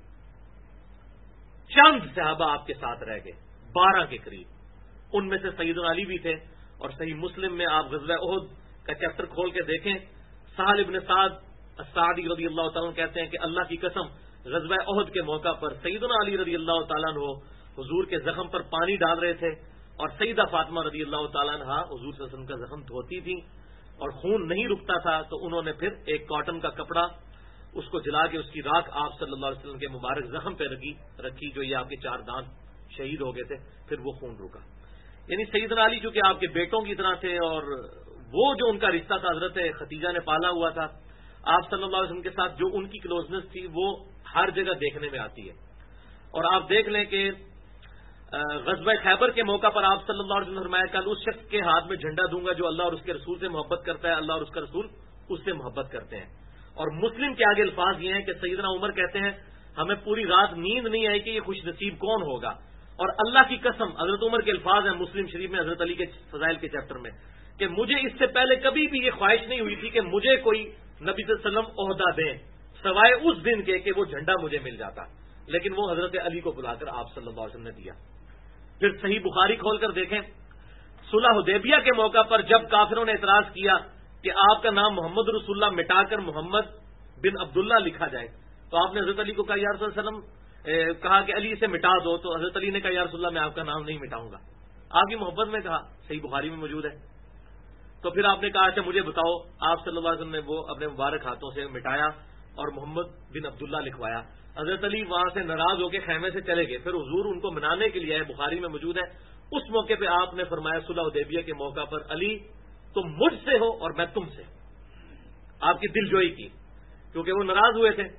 چند صحابہ آپ کے ساتھ رہ گئے, 12 کے قریب. ان میں سے سیدنا علی بھی تھے. اور صحیح مسلم میں آپ غزوہ احد کا چیپٹر کھول کے دیکھیں, سہل ابن سعد السعدی رضی اللہ تعالیٰ کہتے ہیں کہ اللہ کی قسم غزوہ احد کے موقع پر سیدنا علی رضی اللہ تعالیٰ عنہ حضور کے زخم پر پانی ڈال رہے تھے, اور سیدہ فاطمہ رضی اللہ تعالیٰ عنہ حضور صلی اللہ علیہ وسلم کا زخم دھوتی تھی, اور خون نہیں رکتا تھا. تو انہوں نے پھر ایک کاٹن کا کپڑا اس کو جلا کے اس کی راکھ آپ صلی اللہ علیہ وسلم کے مبارک زخم پہ رکھی, جو یہ آپ کے 4 دانت شہید ہو گئے تھے, پھر وہ خون رکا. یعنی سیدنا علی جو کہ آپ کے بیٹوں کی طرح تھے, اور وہ جو ان کا رشتہ تھا حضرت خدیجہ نے پالا ہوا تھا, آپ صلی اللہ علیہ وسلم کے ساتھ جو ان کی کلوزنس تھی وہ ہر جگہ دیکھنے میں آتی ہے. اور آپ دیکھ لیں کہ غزوہ خیبر کے موقع پر آپ صلی اللہ علیہ وسلم نے فرمایا کل اس شخص کے ہاتھ میں جھنڈا دوں گا جو اللہ اور اس کے رسول سے محبت کرتا ہے, اللہ اور اس کا رسول اس سے محبت کرتے ہیں. اور مسلم کے آگے الفاظ یہ ہیں کہ سیدنا عمر کہتے ہیں ہمیں پوری رات نیند نہیں آئی کہ یہ خوش نصیب کون ہوگا. اور اللہ کی قسم, حضرت عمر کے الفاظ ہیں مسلم شریف میں حضرت علی کے فضائل کے چیپٹر میں, کہ مجھے اس سے پہلے کبھی بھی یہ خواہش نہیں ہوئی تھی کہ مجھے کوئی نبی صلی اللہ علیہ وسلم عہدہ دیں سوائے اس دن کے کہ وہ جھنڈا مجھے مل جاتا, لیکن وہ حضرت علی کو بلا کر آپ صلی اللہ علیہ وسلم نے دیا. پھر صحیح بخاری کھول کر دیکھیں, صلح حدیبیہ کے موقع پر جب کافروں نے اعتراض کیا کہ آپ کا نام محمد رسول اللہ مٹا کر محمد بن عبداللہ لکھا جائے, تو آپ نے حضرت علی کو کہا یا رسول اللہ علیہ وسلم کہا کہ علی اسے مٹا دو, تو حضرت علی نے کہا یا رسول اللہ میں آپ کا نام نہیں مٹاؤں گا. آپ کی محبت میں کہا, صحیح بخاری میں موجود ہے. تو پھر آپ نے کہا اچھا مجھے بتاؤ, آپ صلی اللہ علیہ وسلم نے وہ اپنے مبارک ہاتھوں سے مٹایا اور محمد بن عبداللہ لکھوایا. حضرت علی وہاں سے ناراض ہو کے خیمے سے چلے گئے. پھر حضور ان کو منانے کے لیے آئے, بخاری میں موجود ہے. اس موقع پہ آپ نے فرمایا صلح حدیبیہ کے موقع پر علی تم مجھ سے ہو اور میں تم سے, آپ کی دل جوئی کی, کیونکہ وہ ناراض ہوئے تھے.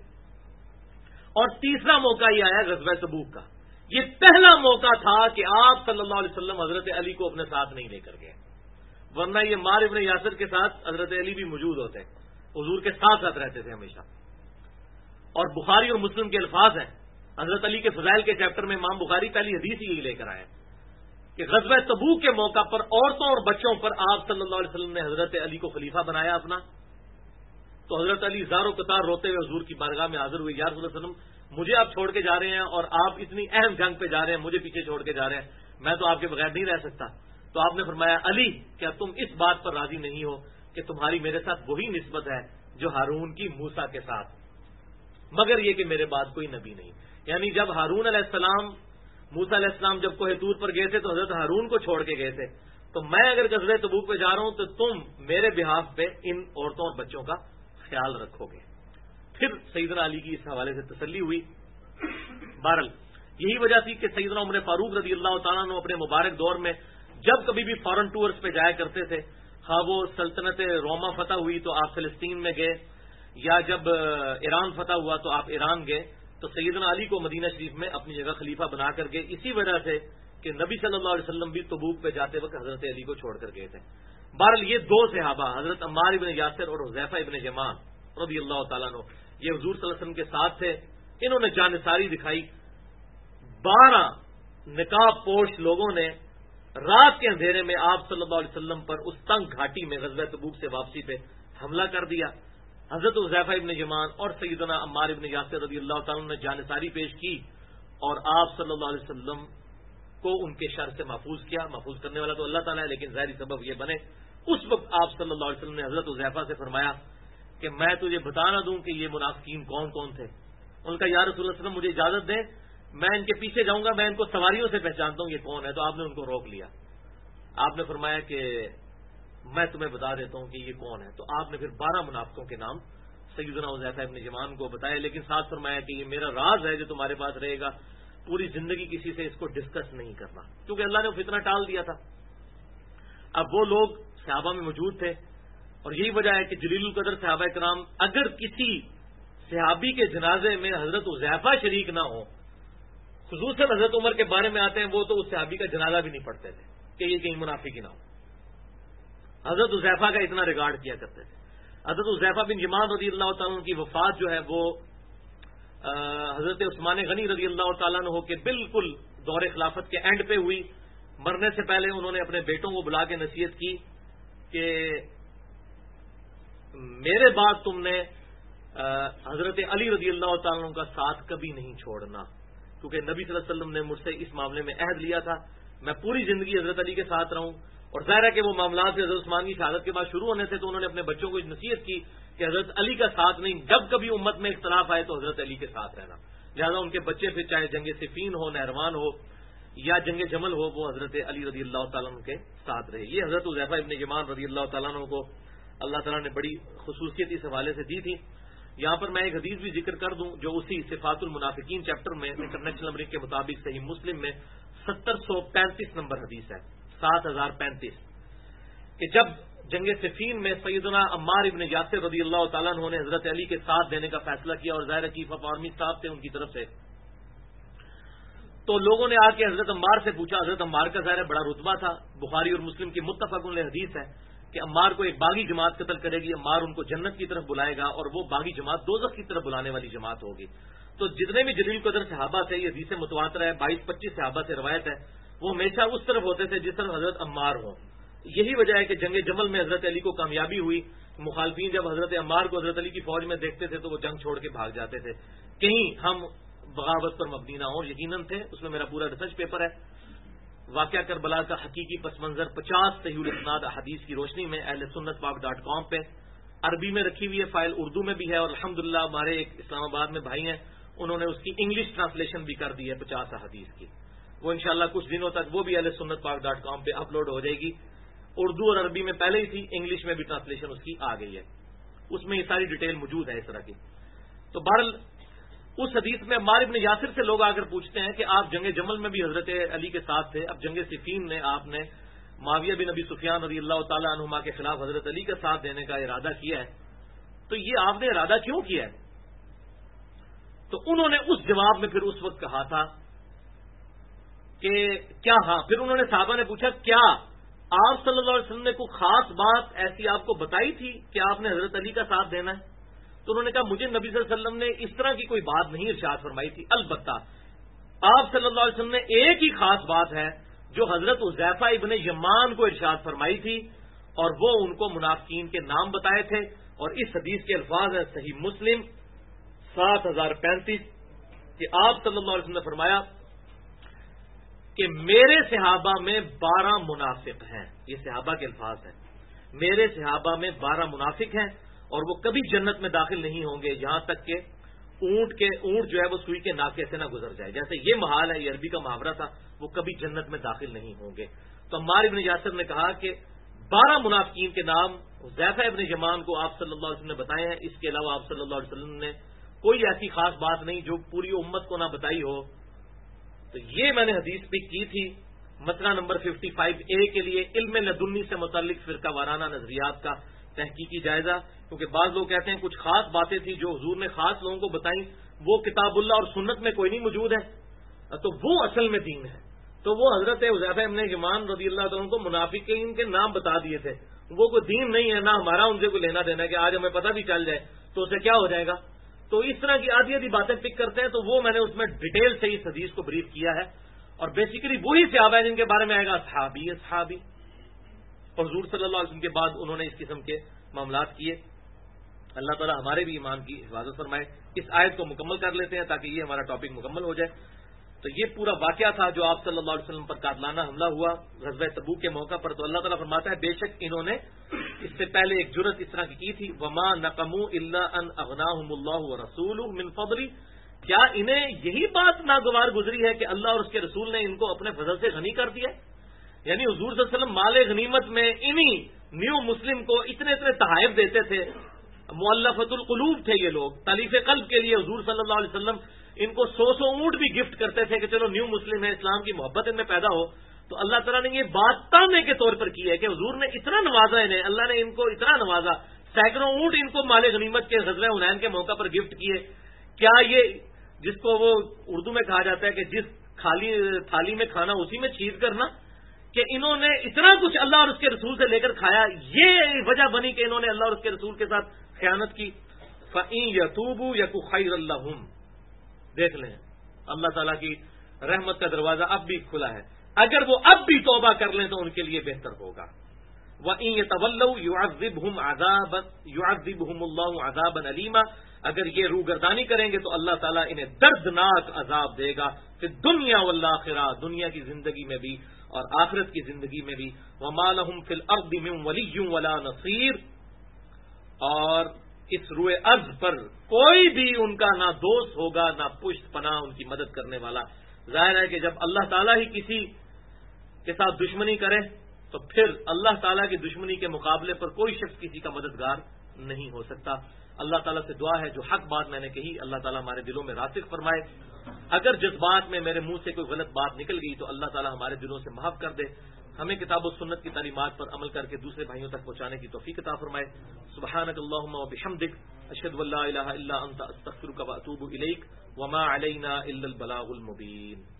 اور تیسرا موقع یہ آیا غزوہ تبوک کا. یہ پہلا موقع تھا کہ آپ صلی اللہ علیہ وسلم حضرت علی کو اپنے ساتھ نہیں لے کر گئے, ورنہ یہ عمار ابن یاسر کے ساتھ حضرت علی بھی موجود ہوتے, حضور کے ساتھ ساتھ رہتے تھے ہمیشہ. اور بخاری اور مسلم کے الفاظ ہیں, حضرت علی کے فضائل کے چیپٹر میں امام بخاری پہلی حدیث ہی لے کر آئے کہ غزوہ تبوک کے موقع پر عورتوں اور بچوں پر آپ صلی اللہ علیہ وسلم نے حضرت علی کو خلیفہ بنایا اپنا. تو حضرت علی زار و قطار روتے ہوئے حضور کی بارگاہ میں حاضر ہوئے, یا رسول اللہ صلی اللہ علیہ وسلم مجھے آپ چھوڑ کے جا رہے ہیں اور آپ اتنی اہم جنگ پہ جا رہے ہیں, مجھے پیچھے چھوڑ کے جا رہے ہیں, میں تو آپ کے بغیر نہیں رہ سکتا. تو آپ نے فرمایا علی کیا تم اس بات پر راضی نہیں ہو کہ تمہاری میرے ساتھ وہی نسبت ہے جو ہارون کی موسیٰ کے ساتھ, مگر یہ کہ میرے بعد کوئی نبی نہیں. یعنی جب ہارون علیہ السلام موسیٰ علیہ السلام جب کوہ طور پر گئے تھے تو حضرت ہارون کو چھوڑ کے گئے تھے, تو میں اگر غزوہ تبوک پہ جا رہا ہوں تو تم میرے بہاف پہ ان عورتوں اور بچوں کا خیال رکھو گے. پھر سیدنا علی کی اس حوالے سے تسلی ہوئی. بہرحال یہی وجہ تھی کہ سیدنا عمر فاروق رضی اللہ تعالیٰ عنہ اپنے مبارک دور میں جب کبھی بھی فارن ٹورز پہ جایا کرتے تھے, ہاں وہ سلطنت روما فتح ہوئی تو آپ فلسطین میں گئے, یا جب ایران فتح ہوا تو آپ ایران گئے, تو سیدنا علی کو مدینہ شریف میں اپنی جگہ خلیفہ بنا کر گئے, اسی وجہ سے کہ نبی صلی اللہ علیہ وسلم بھی تبوک پہ جاتے وقت حضرت علی کو چھوڑ کر گئے تھے. بہرحال یہ دو صحابہ حضرت عمار ابن یاسر اور حذیفہ ابن یمان رضی اللہ تعالیٰ عنہ, یہ حضور صلی اللہ علیہ وسلم کے ساتھ تھے. انہوں نے جانثاری دکھائی 12 نقاب پوش لوگوں نے رات کے اندھیرے میں آپ صلی اللہ علیہ وسلم پر اس تنگ گھاٹی میں غزوہ تبوک سے واپسی پہ حملہ کر دیا. حضرت حذیفہ ابن یمان اور سیدنا عمار ابن یاسر رضی اللہ تعالیٰ نے جانثاری پیش کی اور آپ صلی اللہ علیہ وسلم کو ان کے شر سے محفوظ کیا. محفوظ کرنے والا تو اللہ تعالیٰ ہے، لیکن ظاہری سبب یہ بنے. اس وقت آپ صلی اللہ علیہ وسلم نے حضرت حذیفہ سے فرمایا کہ میں تجھے بتا نہ دوں کہ یہ منافقین کون کون تھے. ان کا یا رسول اللہ علیہ وسلم مجھے اجازت دیں، میں ان کے پیچھے جاؤں گا، میں ان کو سواریوں سے پہچانتا ہوں یہ کون ہے. تو آپ نے ان کو روک لیا. آپ نے فرمایا کہ میں تمہیں بتا دیتا ہوں کہ یہ کون ہے. تو آپ نے پھر 12 منافقوں کے نام سیدنا حذیفہ ابن یمان کو بتایا، لیکن ساتھ فرمایا کہ یہ میرا راز ہے جو تمہارے پاس رہے گا، پوری زندگی کسی سے اس کو ڈسکس نہیں کرنا، کیونکہ اللہ نے فتنہ ٹال دیا تھا. اب وہ لوگ صحابہ میں موجود تھے اور یہی وجہ ہے کہ جلیل القدر صحابہ کرام اگر کسی صحابی کے جنازے میں حضرت حذیفہ شریک نہ ہو، خصوصاً حضرت عمر کے بارے میں آتے ہیں، وہ تو اس صحابی کا جنازہ بھی نہیں پڑھتے تھے کہ یہ کہیں منافق ہی نہ ہو. حضرت حذیفہ کا اتنا ریگارڈ کیا کرتے تھے. حضرت حذیفہ بن یمان رضی اللہ تعالیٰ عنہ کی وفات جو ہے وہ حضرت عثمان غنی رضی اللہ تعالیٰ عنہ کے بالکل دور خلافت کے اینڈ پہ ہوئی. مرنے سے پہلے انہوں نے اپنے بیٹوں کو بلا کے نصیحت کی کہ میرے بعد تم نے حضرت علی رضی اللہ تعالیٰ عنہ کا ساتھ کبھی نہیں چھوڑنا، کیونکہ نبی صلی اللہ علیہ وسلم نے مجھ سے اس معاملے میں عہد لیا تھا میں پوری زندگی حضرت علی کے ساتھ رہوں. اور ظاہر ہے کہ وہ معاملات سے حضرت عثمان کی شہادت کے بعد شروع ہونے سے تو انہوں نے اپنے بچوں کو نصیحت کی کہ حضرت علی کا ساتھ نہیں، جب کبھی امت میں اختلاف آئے تو حضرت علی کے ساتھ رہنا. لہٰذا ان کے بچے پھر چاہے جنگ صفین ہو، نہروان ہو یا جنگ جمل ہو، وہ حضرت علی رضی اللہ تعالیٰ عنہ کے ساتھ رہے. یہ حضرت حذیفہ ابن یمان رضی اللہ تعالیٰ عنہ کو اللہ تعالیٰ نے بڑی خصوصیت اس حوالے سے دی تھی. یہاں پر میں ایک حدیث بھی ذکر کر دوں جو اسی صفات المنافقین چیپٹر میں انٹرنیشنل نمبرنگ کے مطابق صحیح مسلم میں 735 نمبر حدیث ہے، 7035، کہ جب جنگ صفین میں سیدنا عمار ابن یاسر رضی اللہ تعالیٰ عنہ نے حضرت علی کے ساتھ دینے کا فیصلہ کیا اور ظاہر چیف آف آرمی صاحب تھے ان کی طرف سے، تو لوگوں نے آ کے حضرت عمار سے پوچھا. حضرت عمار کا ظاہر بڑا رتبہ تھا، بخاری اور مسلم کی متفق علیہ حدیث ہے کہ عمار کو ایک باغی جماعت قتل کرے گی، عمار ان کو جنت کی طرف بلائے گا اور وہ باغی جماعت دوزخ کی طرف بلانے والی جماعت ہوگی. تو جتنے بھی جلیل قدر صحابہ تھے، یہ حدیث متواتر ہے، 22-25 صحابہ سے روایت ہے، وہ ہمیشہ اس طرف ہوتے تھے جس طرف حضرت عمار ہوں. یہی وجہ ہے کہ جنگ جمل میں حضرت علی کو کامیابی ہوئی. مخالفین جب حضرت عمار کو حضرت علی کی فوج میں دیکھتے تھے تو وہ جنگ چھوڑ کے بھاگ جاتے تھے، کہیں ہم بغاوت پر مبنی نہ ہوں. یقیناً تھے، اس میں میرا پورا ریسرچ پیپر ہے. واقعہ کربلا کا حقیقی پس منظر 50 صحیح الاسناد احادیث کی روشنی میں اہل سنت پاک.com پہ عربی میں رکھی ہوئی ہے، فائل اردو میں بھی ہے، اور الحمدللہ ہمارے ایک اسلام آباد میں بھائی ہیں انہوں نے اس کی انگلش ٹرانسلیشن بھی کر دی ہے 50 احادیث کی. وہ انشاءاللہ کچھ دنوں تک وہ بھی اہل سنت پاک.com پہ اپلوڈ ہو جائے گی. اردو اور عربی میں پہلے ہی تھی، انگلش میں بھی ٹرانسلیشن اس کی آ گئی ہے، اس میں یہ ساری ڈیٹیل موجود ہے اس طرح کی. تو بہرحال اس حدیث میں عمار ابن یاسر سے لوگ آ کر پوچھتے ہیں کہ آپ جنگ جمل میں بھی حضرت علی کے ساتھ تھے، اب جنگ صفین میں آپ نے معاویہ بن ابی سفیان رضی اللہ تعالی عنہما کے خلاف حضرت علی کا ساتھ دینے کا ارادہ کیا ہے، تو یہ آپ نے ارادہ کیوں کیا ہے؟ تو انہوں نے اس جواب میں پھر اس وقت کہا تھا کہ کیا، ہاں، پھر انہوں نے صحابہ نے پوچھا کیا آپ صلی اللہ علیہ وسلم نے کوئی خاص بات ایسی آپ کو بتائی تھی کہ آپ نے حضرت علی کا ساتھ دینا ہے؟ تو انہوں نے کہا مجھے نبی صلی اللہ علیہ وسلم نے اس طرح کی کوئی بات نہیں ارشاد فرمائی تھی، البتہ آپ صلی اللہ علیہ وسلم نے ایک ہی خاص بات ہے جو حضرت حذیفہ ابن یمان کو ارشاد فرمائی تھی، اور وہ ان کو منافقین کے نام بتائے تھے. اور اس حدیث کے الفاظ ہیں صحیح مسلم 7035 کہ آپ صلی اللہ علیہ وسلم نے فرمایا کہ میرے صحابہ میں 12 منافق ہیں. یہ صحابہ کے الفاظ ہیں، میرے صحابہ میں 12 منافق ہیں اور وہ کبھی جنت میں داخل نہیں ہوں گے یہاں تک کہ اونٹ جو ہے وہ سوئی کے ناکے سے نہ گزر جائے. جیسے یہ محال ہے، یہ عربی کا محاورہ تھا، وہ کبھی جنت میں داخل نہیں ہوں گے. تو عمار ابن یاسر نے کہا کہ 12 منافقین کے نام حذیفہ ابن یمان کو آپ صلی اللہ علیہ وسلم نے بتائے ہیں، اس کے علاوہ آپ صلی اللہ علیہ وسلم نے کوئی ایسی خاص بات نہیں جو پوری امت کو نہ بتائی ہو. تو یہ میں نے حدیث پک کی تھی مسئلہ نمبر 55A کے لیے علم لدنی سے متعلق فرقہ وارانہ نظریات کا تحقیقی جائزہ، کیونکہ بعض لوگ کہتے ہیں کچھ خاص باتیں تھیں جو حضور نے خاص لوگوں کو بتائیں، وہ کتاب اللہ اور سنت میں کوئی نہیں موجود ہے، تو وہ اصل میں دین ہے. تو وہ حضرت حذیفہ ابن یمان رضی اللہ عنہ کو منافقین کے نام بتا دیے تھے، وہ کوئی دین نہیں ہے، نہ ہمارا ان سے کوئی لینا دینا ہے کہ آج ہمیں پتہ بھی چل جائے تو اسے کیا ہو جائے گا، تو اس طرح کی آدھی آدھی باتیں پک کرتے ہیں. تو وہ میں نے اس میں ڈیٹیل سے اس حدیث کو بریف کیا ہے, اور بیسیکلی وہی صحابہ ہیں جن کے بارے میں آئے گا صحابی. اور حضور صلی اللہ علیہ وسلم کے بعد انہوں نے اس قسم کے معاملات کیے. اللہ تعالیٰ ہمارے بھی ایمان کی حفاظت فرمائے. اس آیت کو مکمل کر لیتے ہیں تاکہ یہ ہمارا ٹاپک مکمل ہو جائے. تو یہ پورا واقعہ تھا جو آپ صلی اللہ علیہ وسلم پر قاتلانہ حملہ ہوا غزوہ تبوک کے موقع پر. تو اللہ تعالیٰ فرماتا ہے بے شک انہوں نے اس سے پہلے ایک جرت اس طرح کی تھی. وما نقموا الا ان اغناهم الله ورسوله من فضل. کیا انہیں یہی بات ناگوار گزری ہے کہ اللہ اور اس کے رسول نے ان کو اپنے فضل سے غنی کر دیا؟ یعنی حضور صلی اللہ علیہ وسلم مال غنیمت میں انہی نیو مسلم کو اتنے اتنے تحائف دیتے تھے. مؤلفۃ القلوب تھے یہ لوگ, تالیف قلب کے لیے حضور صلی اللہ علیہ وسلم ان کو 100 اونٹ بھی گفٹ کرتے تھے کہ چلو نیو مسلم ہے, اسلام کی محبت ان میں پیدا ہو. تو اللہ تعالیٰ نے یہ بات تانے کے طور پر کی ہے کہ حضور نے اتنا نوازا انہیں, اللہ نے ان کو اتنا نوازا, سینکڑوں اونٹ ان کو مال غنیمت کے غزوہ حنین کے موقع پر گفٹ کیے. کیا یہ جس کو وہ اردو میں کہا جاتا ہے کہ جس تھالی میں کھانا اسی میں چھید کرنا, کہ انہوں نے اتنا کچھ اللہ اور اس کے رسول سے لے کر کھایا, یہ وجہ بنی کہ انہوں نے اللہ اور اس کے رسول کے ساتھ خیانت کی. فَإِن يَتُوبُوا يَكُ خَيْرًا لَّهُمْ. دیکھ لیں اللہ تعالیٰ کی رحمت کا دروازہ اب بھی کھلا ہے, اگر وہ اب بھی توبہ کر لیں تو ان کے لیے بہتر ہوگا. وَإِن يَتَوَلَّوْا يُعَذِّبْهُمُ اللَّهُ عَذَابًا أَلِيمًا. اگر یہ روگردانی کریں گے تو اللہ تعالیٰ انہیں دردناک عذاب دے گا فی الدنیا والآخرہ, دنیا کی زندگی میں بھی اور آخرت کی زندگی میں بھی. وَمَا لَهُمْ فِي الْأَرْضِ مِنْ وَلِيٍّ وَلَا نَصِيرٍ. اور اس روئے ارض پر کوئی بھی ان کا نہ دوست ہوگا نہ پشت پناہ ان کی مدد کرنے والا. ظاہر ہے کہ جب اللہ تعالیٰ ہی کسی کے ساتھ دشمنی کرے تو پھر اللہ تعالیٰ کی دشمنی کے مقابلے پر کوئی شخص کسی کا مددگار نہیں ہو سکتا. اللہ تعالیٰ سے دعا ہے جو حق بات میں نے کہی اللہ تعالیٰ ہمارے دلوں میں راسخ فرمائے. اگر جذبات میں میرے منہ سے کوئی غلط بات نکل گئی تو اللہ تعالیٰ ہمارے دلوں سے معاف کر دے. ہمیں کتاب و سنت کی تعلیمات پر عمل کر کے دوسرے بھائیوں تک پہنچانے کی توفیق عطا فرمائے. سبحانک اللہم و بحمدک, اشہد ان لا الہ الا انت, استغفرک و اتوب الیک, وما علینا الا البلاغ المبین.